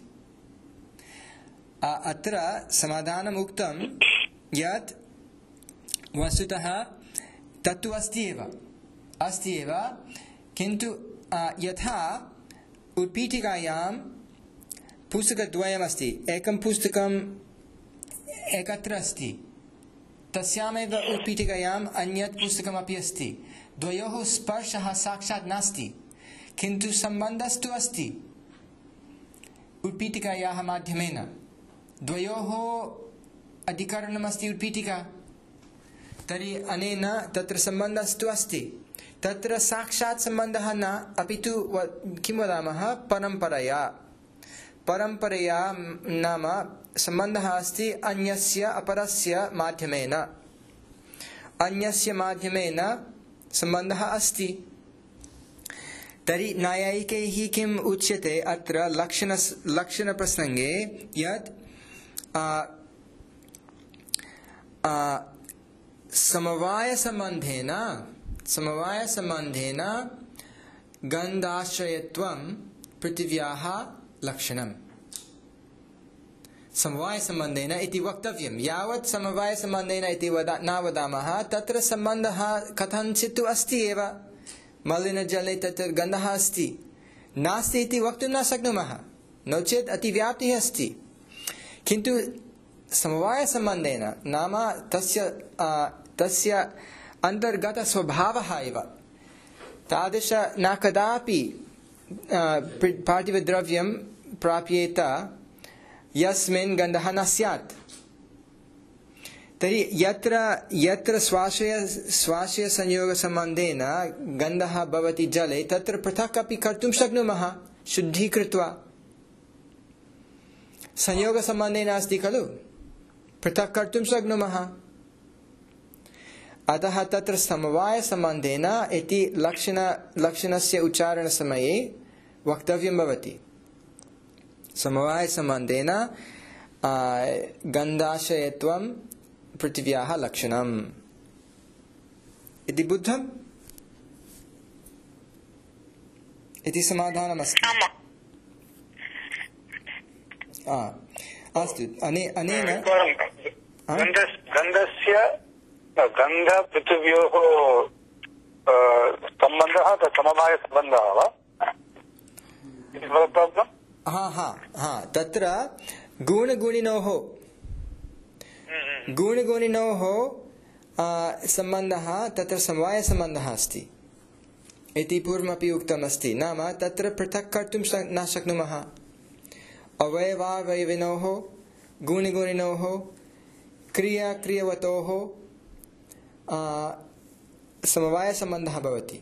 अत्र समाधानम् उक्तं यत् वस्तुतः तत्तु अस्ति एव अस्ति एव किन्तु यथा उत्पीठिकायां पुस्तकद्वयमस्ति, एकं पुस्तकम् एकत्र अस्ति, तस्यामेव उत्पीठिकायाम् अन्यत् पुस्तकमपि अस्ति, द्वयोः स्पर्शः साक्षात् नास्ति किन्तु सम्बन्धस्तु अस्ति उत्पीठिकायाः माध्यमेन, द्वयोः अधिकरणमस्ति उत्पीठिका, तर्हि अनेन तत्र सम्बन्धस्तु अस्ति। तत्र साक्षात् सम्बन्धः न, अपि तु किं वदामः परम्परया परम्परया नाम सम्बन्धः अस्ति अन्यस्य अपरस्य माध्यमेन अन्यस्य माध्यमेन सम्बन्धः अस्ति। तर्हि नैयायिकैः किम् उच्यते अत्र लक्षण लक्षणप्रसङ्गे यत् समवायसम्बन्धेन समवायसम्बन्धेन गन्धाश्रयत्वं पृथिव्याः लक्षणम्। समवायसम्बन्धेन इति वक्तव्यं। यावत् समवायसम्बन्धेन इति वदा न वदामः तत्र सम्बन्धः कथञ्चित् अस्ति एव, मलिनजले तत्र गन्धः अस्ति, नास्ति इति वक्तुं न शक्नुमः, नो चेत् अतिव्याप्तिः अस्ति। किन्तु समवायसम्बन्धेन नाम तस्य तस्य अन्तर्गतस्वभावः एव तादृश न कदापि पार्थिवद्रव्यं प्राप्येत यस्मिन् गन्धः न स्यात्। तर्हि यत्र यत्र स्वाश्रय स्वाश्रय संयोगसम्बन्धेन गन्धः भवति जले तत्र पृथक् अपि कर्तुं शक्नुमः शुद्धीकृत्वा। संयोगसम्बन्धेन अस्ति खलु, पृथक् कर्तुं शक्नुमः। अतः तत्र समवायसम्बन्धेन इति लक्षण लक्षणस्य उच्चारणसमये वक्तव्यं भवति। समवायसम्बन्धेन गन्धाश्रयत्वं पृथिव्याः लक्षणम् इति बुद्धम् इति समाधानमस्ति। अस्तु, अने अनेन गन्धस्य गन्धपृथिव्योः सम्बन्धः समवायसम्बन्धः वा इति वक्तव्यम्? हा हा हा तत्र गुणगुणिनोः गुणगुणिनोः सम्बन्धः तत्र समवायसम्बन्धः अस्ति इति पूर्वमपि उक्तमस्ति। नाम तत्र पृथक् कर्तुं न शक्नुमः। अवयवावयविनोः गुणगुणिनोः क्रियाक्रियवतोः समवायसम्बन्धः भवति।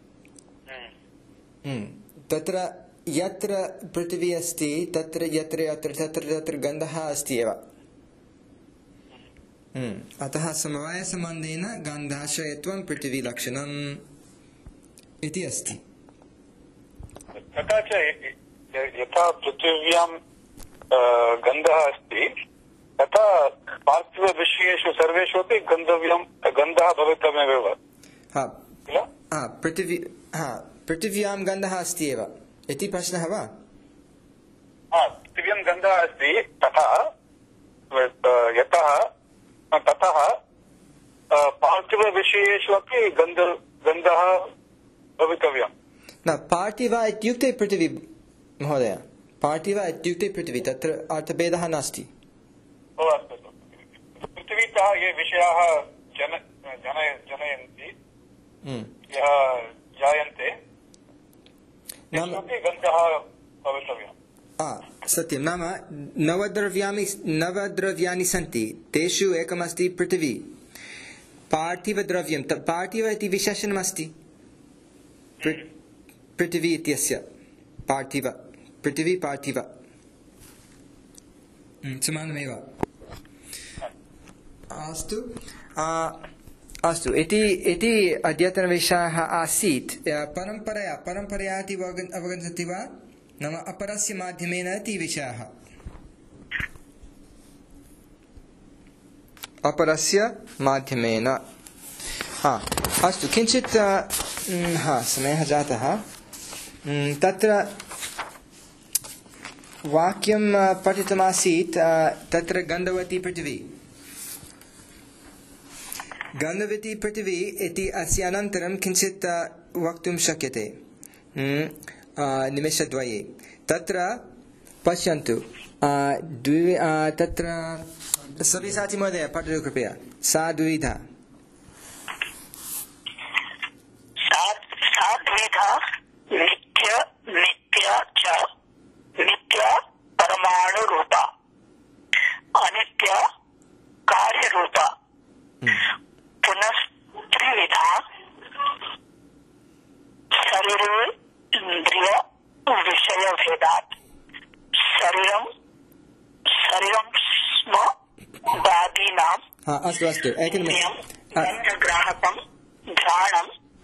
तत्र यत्र पृथिवी अस्ति तत्र यत्र यत्र तत्र तत्र गन्धः अस्ति एव। अतः समवायसम्बन्धेन गन्धाश्रयत्वं पृथिवीलक्षणम् इति अस्ति। तथा च यथा पृथिव्यां गन्धः अस्ति तथा पार्थिवविषयेषु सर्वेषु अपि गन्धव्यं गन्धः भवितव्यमेव। हा हा पृथिवी हा पृथिव्यां गन्धः अस्ति एव इति प्रश्नः वा? हा, पृथिव्यां गन्धः अस्ति तथा यतः ततः पार्थिवविषयेषु अपि गन्ध गन्धः भवितव्यं। न, पार्थिव इत्युक्ते पृथिवी महोदय, पार्थिव इत्युक्ते पृथिवी, तत्र अर्थभेदः नास्ति। ओ अस्तु, पृथिवीतः ये विषयाः जन जन जनयन्ति यः जायन्ते तेषु गन्धः भवितव्यः। सत्यं, नाम नवद्रव्याणि नवद्रव्याणि सन्ति, तेषु एकमस्ति पृथिवी। पार्थिवद्रव्यं पार्थिव इति विशेषणमस्ति पृथिवी इत्यस्य। पार्थिव पृथिवी पार्थिव समानमेव अस्तु अस्तु इति इति अद्यतनविषयः आसीत् परम्परया परम्परया इति अवगच्छति वा नाम अपरस्य माध्यमेन इति विषयः अपरस्य माध्यमेन हा अस्तु किञ्चित् हा समयः जातः तत्र वाक्यं पठितमासीत् तत्र गन्धवती पृथिवी गन्धवती पृथिवी इति अस्य अनन्तरं किञ्चित् वक्तुं शक्यते निमेषद्वये तत्र पश्यन्तु द्वि तत्र सव्यसाची महोदय पठतु कृपया सा द्विधा सा द्विधा नित्य नित्य च नित्य परमाणु रूपा अनित्य कार्य रूपा पुनस्त्रिविधा शरीर इंद्रिय विषय भेदात् शरीरं शरीरं स्म दादीनां अस्तु अस्तु एकनिमिषम् ग्राहकं घ्राणं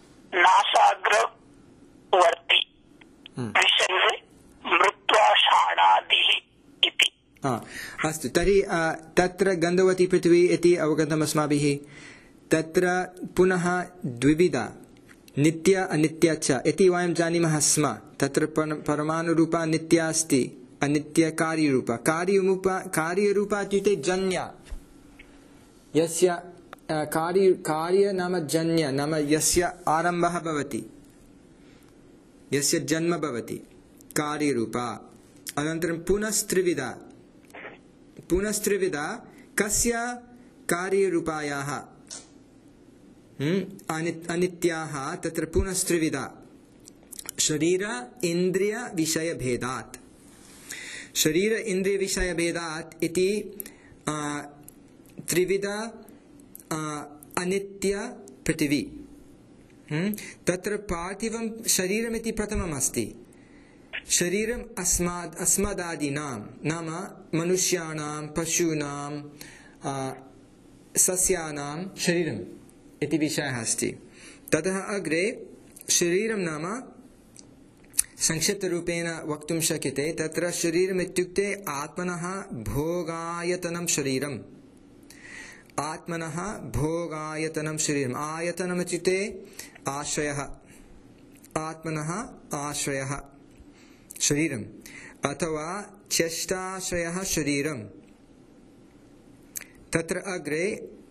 नासाग्रवर्ति विषये मृत्वाषाणादिः इति। अस्तु तर्हि तत्र गन्धवती पृथिवी इति अवगतम् अस्माभिः तत्र पुनः द्विविधा नित्य अनित्य च इति वयं जानीमः स्म तत्र परमाणुरूपा नित्या अस्ति अनित्य कार्यरूपा कार्यरूपा कार्यरूपा इत्युक्ते जन्य यस्य कार्य कार्य नाम जन्य नाम यस्य आरम्भः भवति यस्य जन्म भवति कार्यरूपा अनन्तरं पुनस्त्रिविधा पुनस्त्रिविधा कस्य कार्यरूपायाः अनित्याः तत्र पुनस्त्रिविधा शरीर इन्द्रिय विषय भेदात् शरीर इन्द्रिय विषय भेदात् इति त्रिविधा अनित्य पृथिवी तत्र पार्थिवं शरीरमिति प्रथमम् अस्ति शरीरम् अस्माद् अस्मदादीनां नाम मनुष्याणां पशूनां सस्यानां शरीरम् इति विषयः अस्ति ततः अग्रे शरीरं नाम संक्षिप्तरूपेण वक्तुं शक्यते तत्र शरीरम् इत्युक्ते आत्मनः भोगायतनं शरीरम् आत्मनः भोगायतनं शरीरम् आयतनम् इत्युक्ते आश्रयः आत्मनः आश्रयः शरीरम् अथवा चेष्टाश्रयः शरीरम् तत्र अग्रे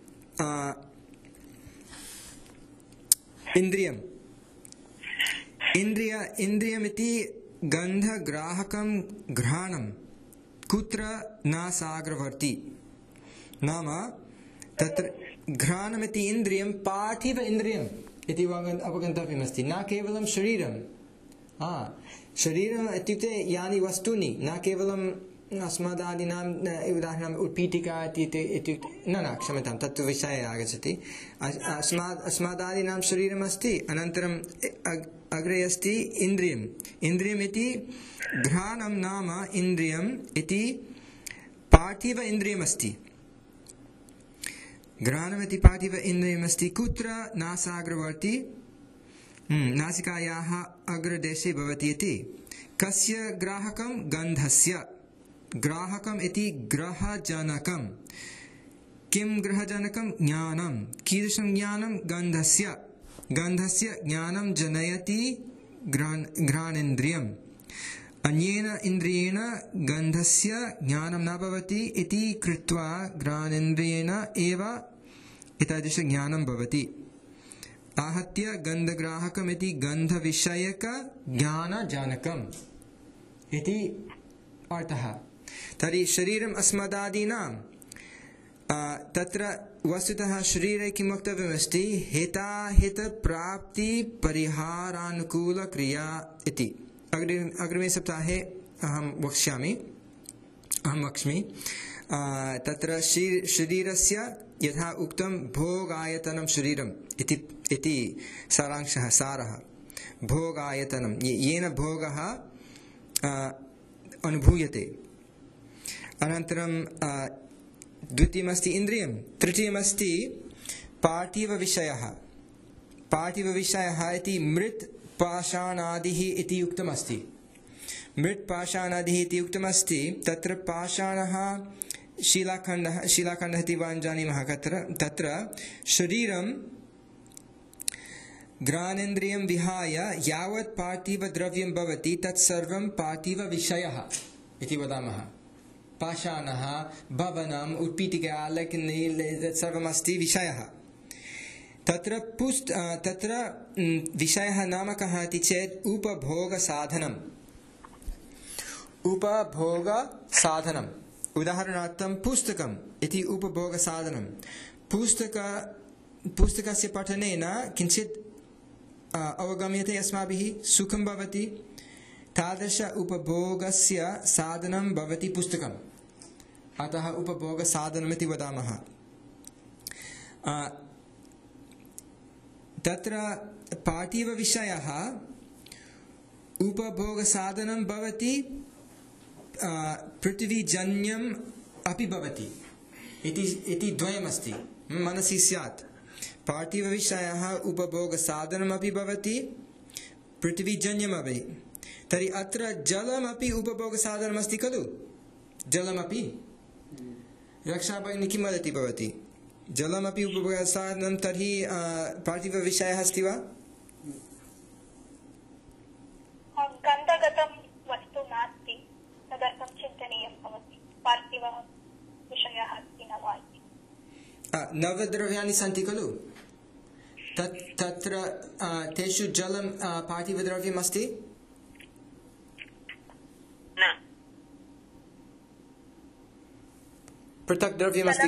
इन्द्रियम् इन्द्रिय इन्द्रियमिति गन्धग्राहकं घ्राणं कुत्र नासाग्रवर्ति नाम तत्र घ्राणमिति इन्द्रियं पार्थिव इन्द्रियम् इति अवगन्तव्यमस्ति न केवलं शरीरं शरीरम् इत्युक्ते यानि वस्तूनि न केवलं अस्मदादीनां उदाहरणम् उत्पीठिका इत्युक्ते न न क्षम्यतां तत्तु विषये आगच्छति अस्माद् अस्मदादीनां शरीरमस्ति अनन्तरम् अग्रे अस्ति इन्द्रियम् इन्द्रियमिति घ्राणं नाम इन्द्रियम् इति पार्थिव इन्द्रियमस्ति घ्राणमिति पार्थिव इन्द्रियमस्ति कुत्र नासाग्रवर्ति नासिकायाः अग्रदेशे भवति इति कस्य ग्राहकं गन्धस्य ग्राहकम् इति ग्रहजनकं किं ग्रहजनकं ज्ञानं कीदृशं ज्ञानं गन्धस्य गन्धस्य ज्ञानं जनयति घ्राणेन्द्रियम् अन्येन इन्द्रियेण गन्धस्य ज्ञानं न भवति इति कृत्वा घ्राणेन्द्रियेण एव एतादृशं ज्ञानं भवति आहत्य गन्धग्राहकमिति गन्धविषयकज्ञानजनकम् इति अर्थः तर्हि शरीरम् अस्मदादीनां तत्र वस्तुतः शरीरे किं वक्तव्यमस्ति हिताहितप्राप्तिपरिहारानुकूलक्रिया इति अग्रे अग्रिमे सप्ताहे अहं वक्ष्यामि अहं वक्ष्मि तत्र शरीरस्य यथा उक्तं भोगायतनं शरीरम् इति इति सारांशः सारः भोगायतनं येन भोगः अनुभूयते। अनन्तरं द्वितीयमस्ति इन्द्रियं, तृतीयमस्ति पार्थिवविषयः। पार्थिवविषयः इति मृत् पाषाणादिः इति उक्तमस्ति। मृत् पाषाणादिः इति उक्तमस्ति। तत्र पाषाणः शिलाखण्डः, शिलाखण्डः इति वयं जानीमः। तत्र तत्र शरीरं घ्राणेन्द्रियं विहाय यावत् पार्थिवद्रव्यं भवति तत्सर्वं पार्थिवविषयः इति वदामः। पाषाणः, भवनम्, उत्पीठिका, लेखनी सर्वमस्ति विषयः। तत्र पुस्त तत्र विषयः नाम कः इति चेत् उपभोगसाधनम्। उपभोगसाधनम् उदाहरणार्थं पुस्तकम् इति उपभोगसाधनं। पुस्तक पुस्तकस्य पठनेन किञ्चित् अवगम्यते, अस्माभिः सुखं भवति। तादृश उपभोगस्य साधनं भवति पुस्तकम्, अतः उपभोगसाधनमिति वदामः। तत्र पार्थिवविषयः उपभोगसाधनं भवति, पृथ्वीजन्यम् अपि भवति इति द्वयमस्ति, मनसि स्यात्। पार्थिवविषयः उपभोगसाधनमपि भवति, पृथ्वीजन्यमपि। तर्हि अत्र जलमपि उपभोगसाधनमस्ति खलु? जलमपि रक्षाभगिनी किं वदति भवती? जलमपि उपभोगसाधनं, तर्हि पार्थिवविषयः अस्ति वा? गन्धगतं वस्तु नास्ति, तदर्थं चिन्तनीयं भवति पार्थिवविषयः अस्ति न वा इति। नवद्रव्याणि सन्ति खलु? तत् तत्र तेषु जलं पार्थिवद्रव्यम् अस्ति? पृथक् द्रव्यमस्ति?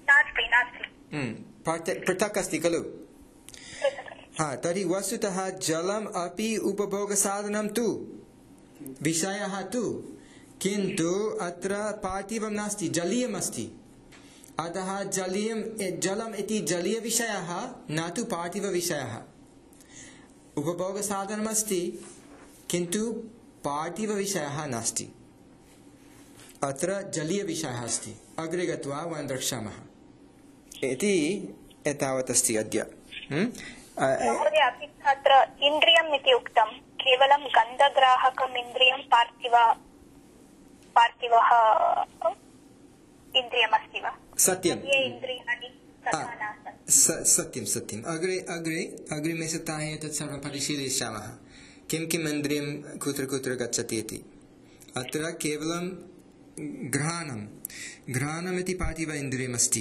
पृथक् अस्ति खलु? हा, तर्हि वस्तुतः जलम् अपि उपभोगसाधनं तु, विषयः तु, किन्तु अत्र पार्थिवं नास्ति, जलीयम् अस्ति। अतः जलीयं जलम् इति जलीयविषयः न तु पार्थिवविषयः। उपभोगसाधनमस्ति किन्तु पार्थिवविषयः नास्ति, अत्र जलीयविषयः अस्ति। अग्रे गत्वा वयं द्रक्ष्यामः इति एतावत् अस्ति अद्य। महोदय, अपि अत्र इन्द्रियम् इति उक्तं, केवलं गन्धग्राहकम् इन्द्रियं पार्थिव पार्थिवः इन्द्रियमस्ति वा? सत्यं, इन्द्रियाणि सत्यं सत्यम्। अग्रे अग्रे अग्रिमे सप्ताहे एतत् सर्वं परिशीलयिष्यामः, किं किम् इन्द्रियं कुत्र कुत्र गच्छति इति। अत्र केवलं घ्राणं घ्राणमिति पार्थिव इन्द्रियमस्ति।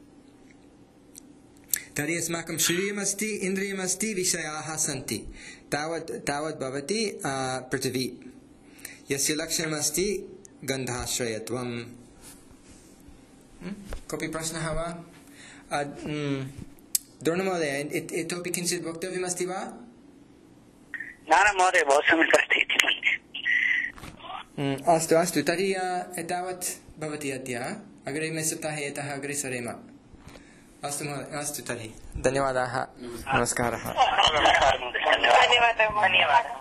तर्हि अस्माकं शरीरमस्ति, इन्द्रियमस्ति, विषयाः सन्ति, तावत् तावत् भवति पृथिवी, यस्य लक्षणमस्ति गन्धाश्रयत्वम्। कोऽपि प्रश्नः वा? द्रोणमहोदय, इतोपि किञ्चित् वक्तव्यमस्ति वा? न महोदय, बहु सम्यक् अस्ति इति मन्ये। अस्तु अस्तु, तर्हि एतावत् भवति अद्य। अग्रिमे सप्ताहे एतः अग्रे सरेम। अस्तु महोदय, अस्तु तर्हि धन्यवादाः, नमस्कारः। धन्यवादः।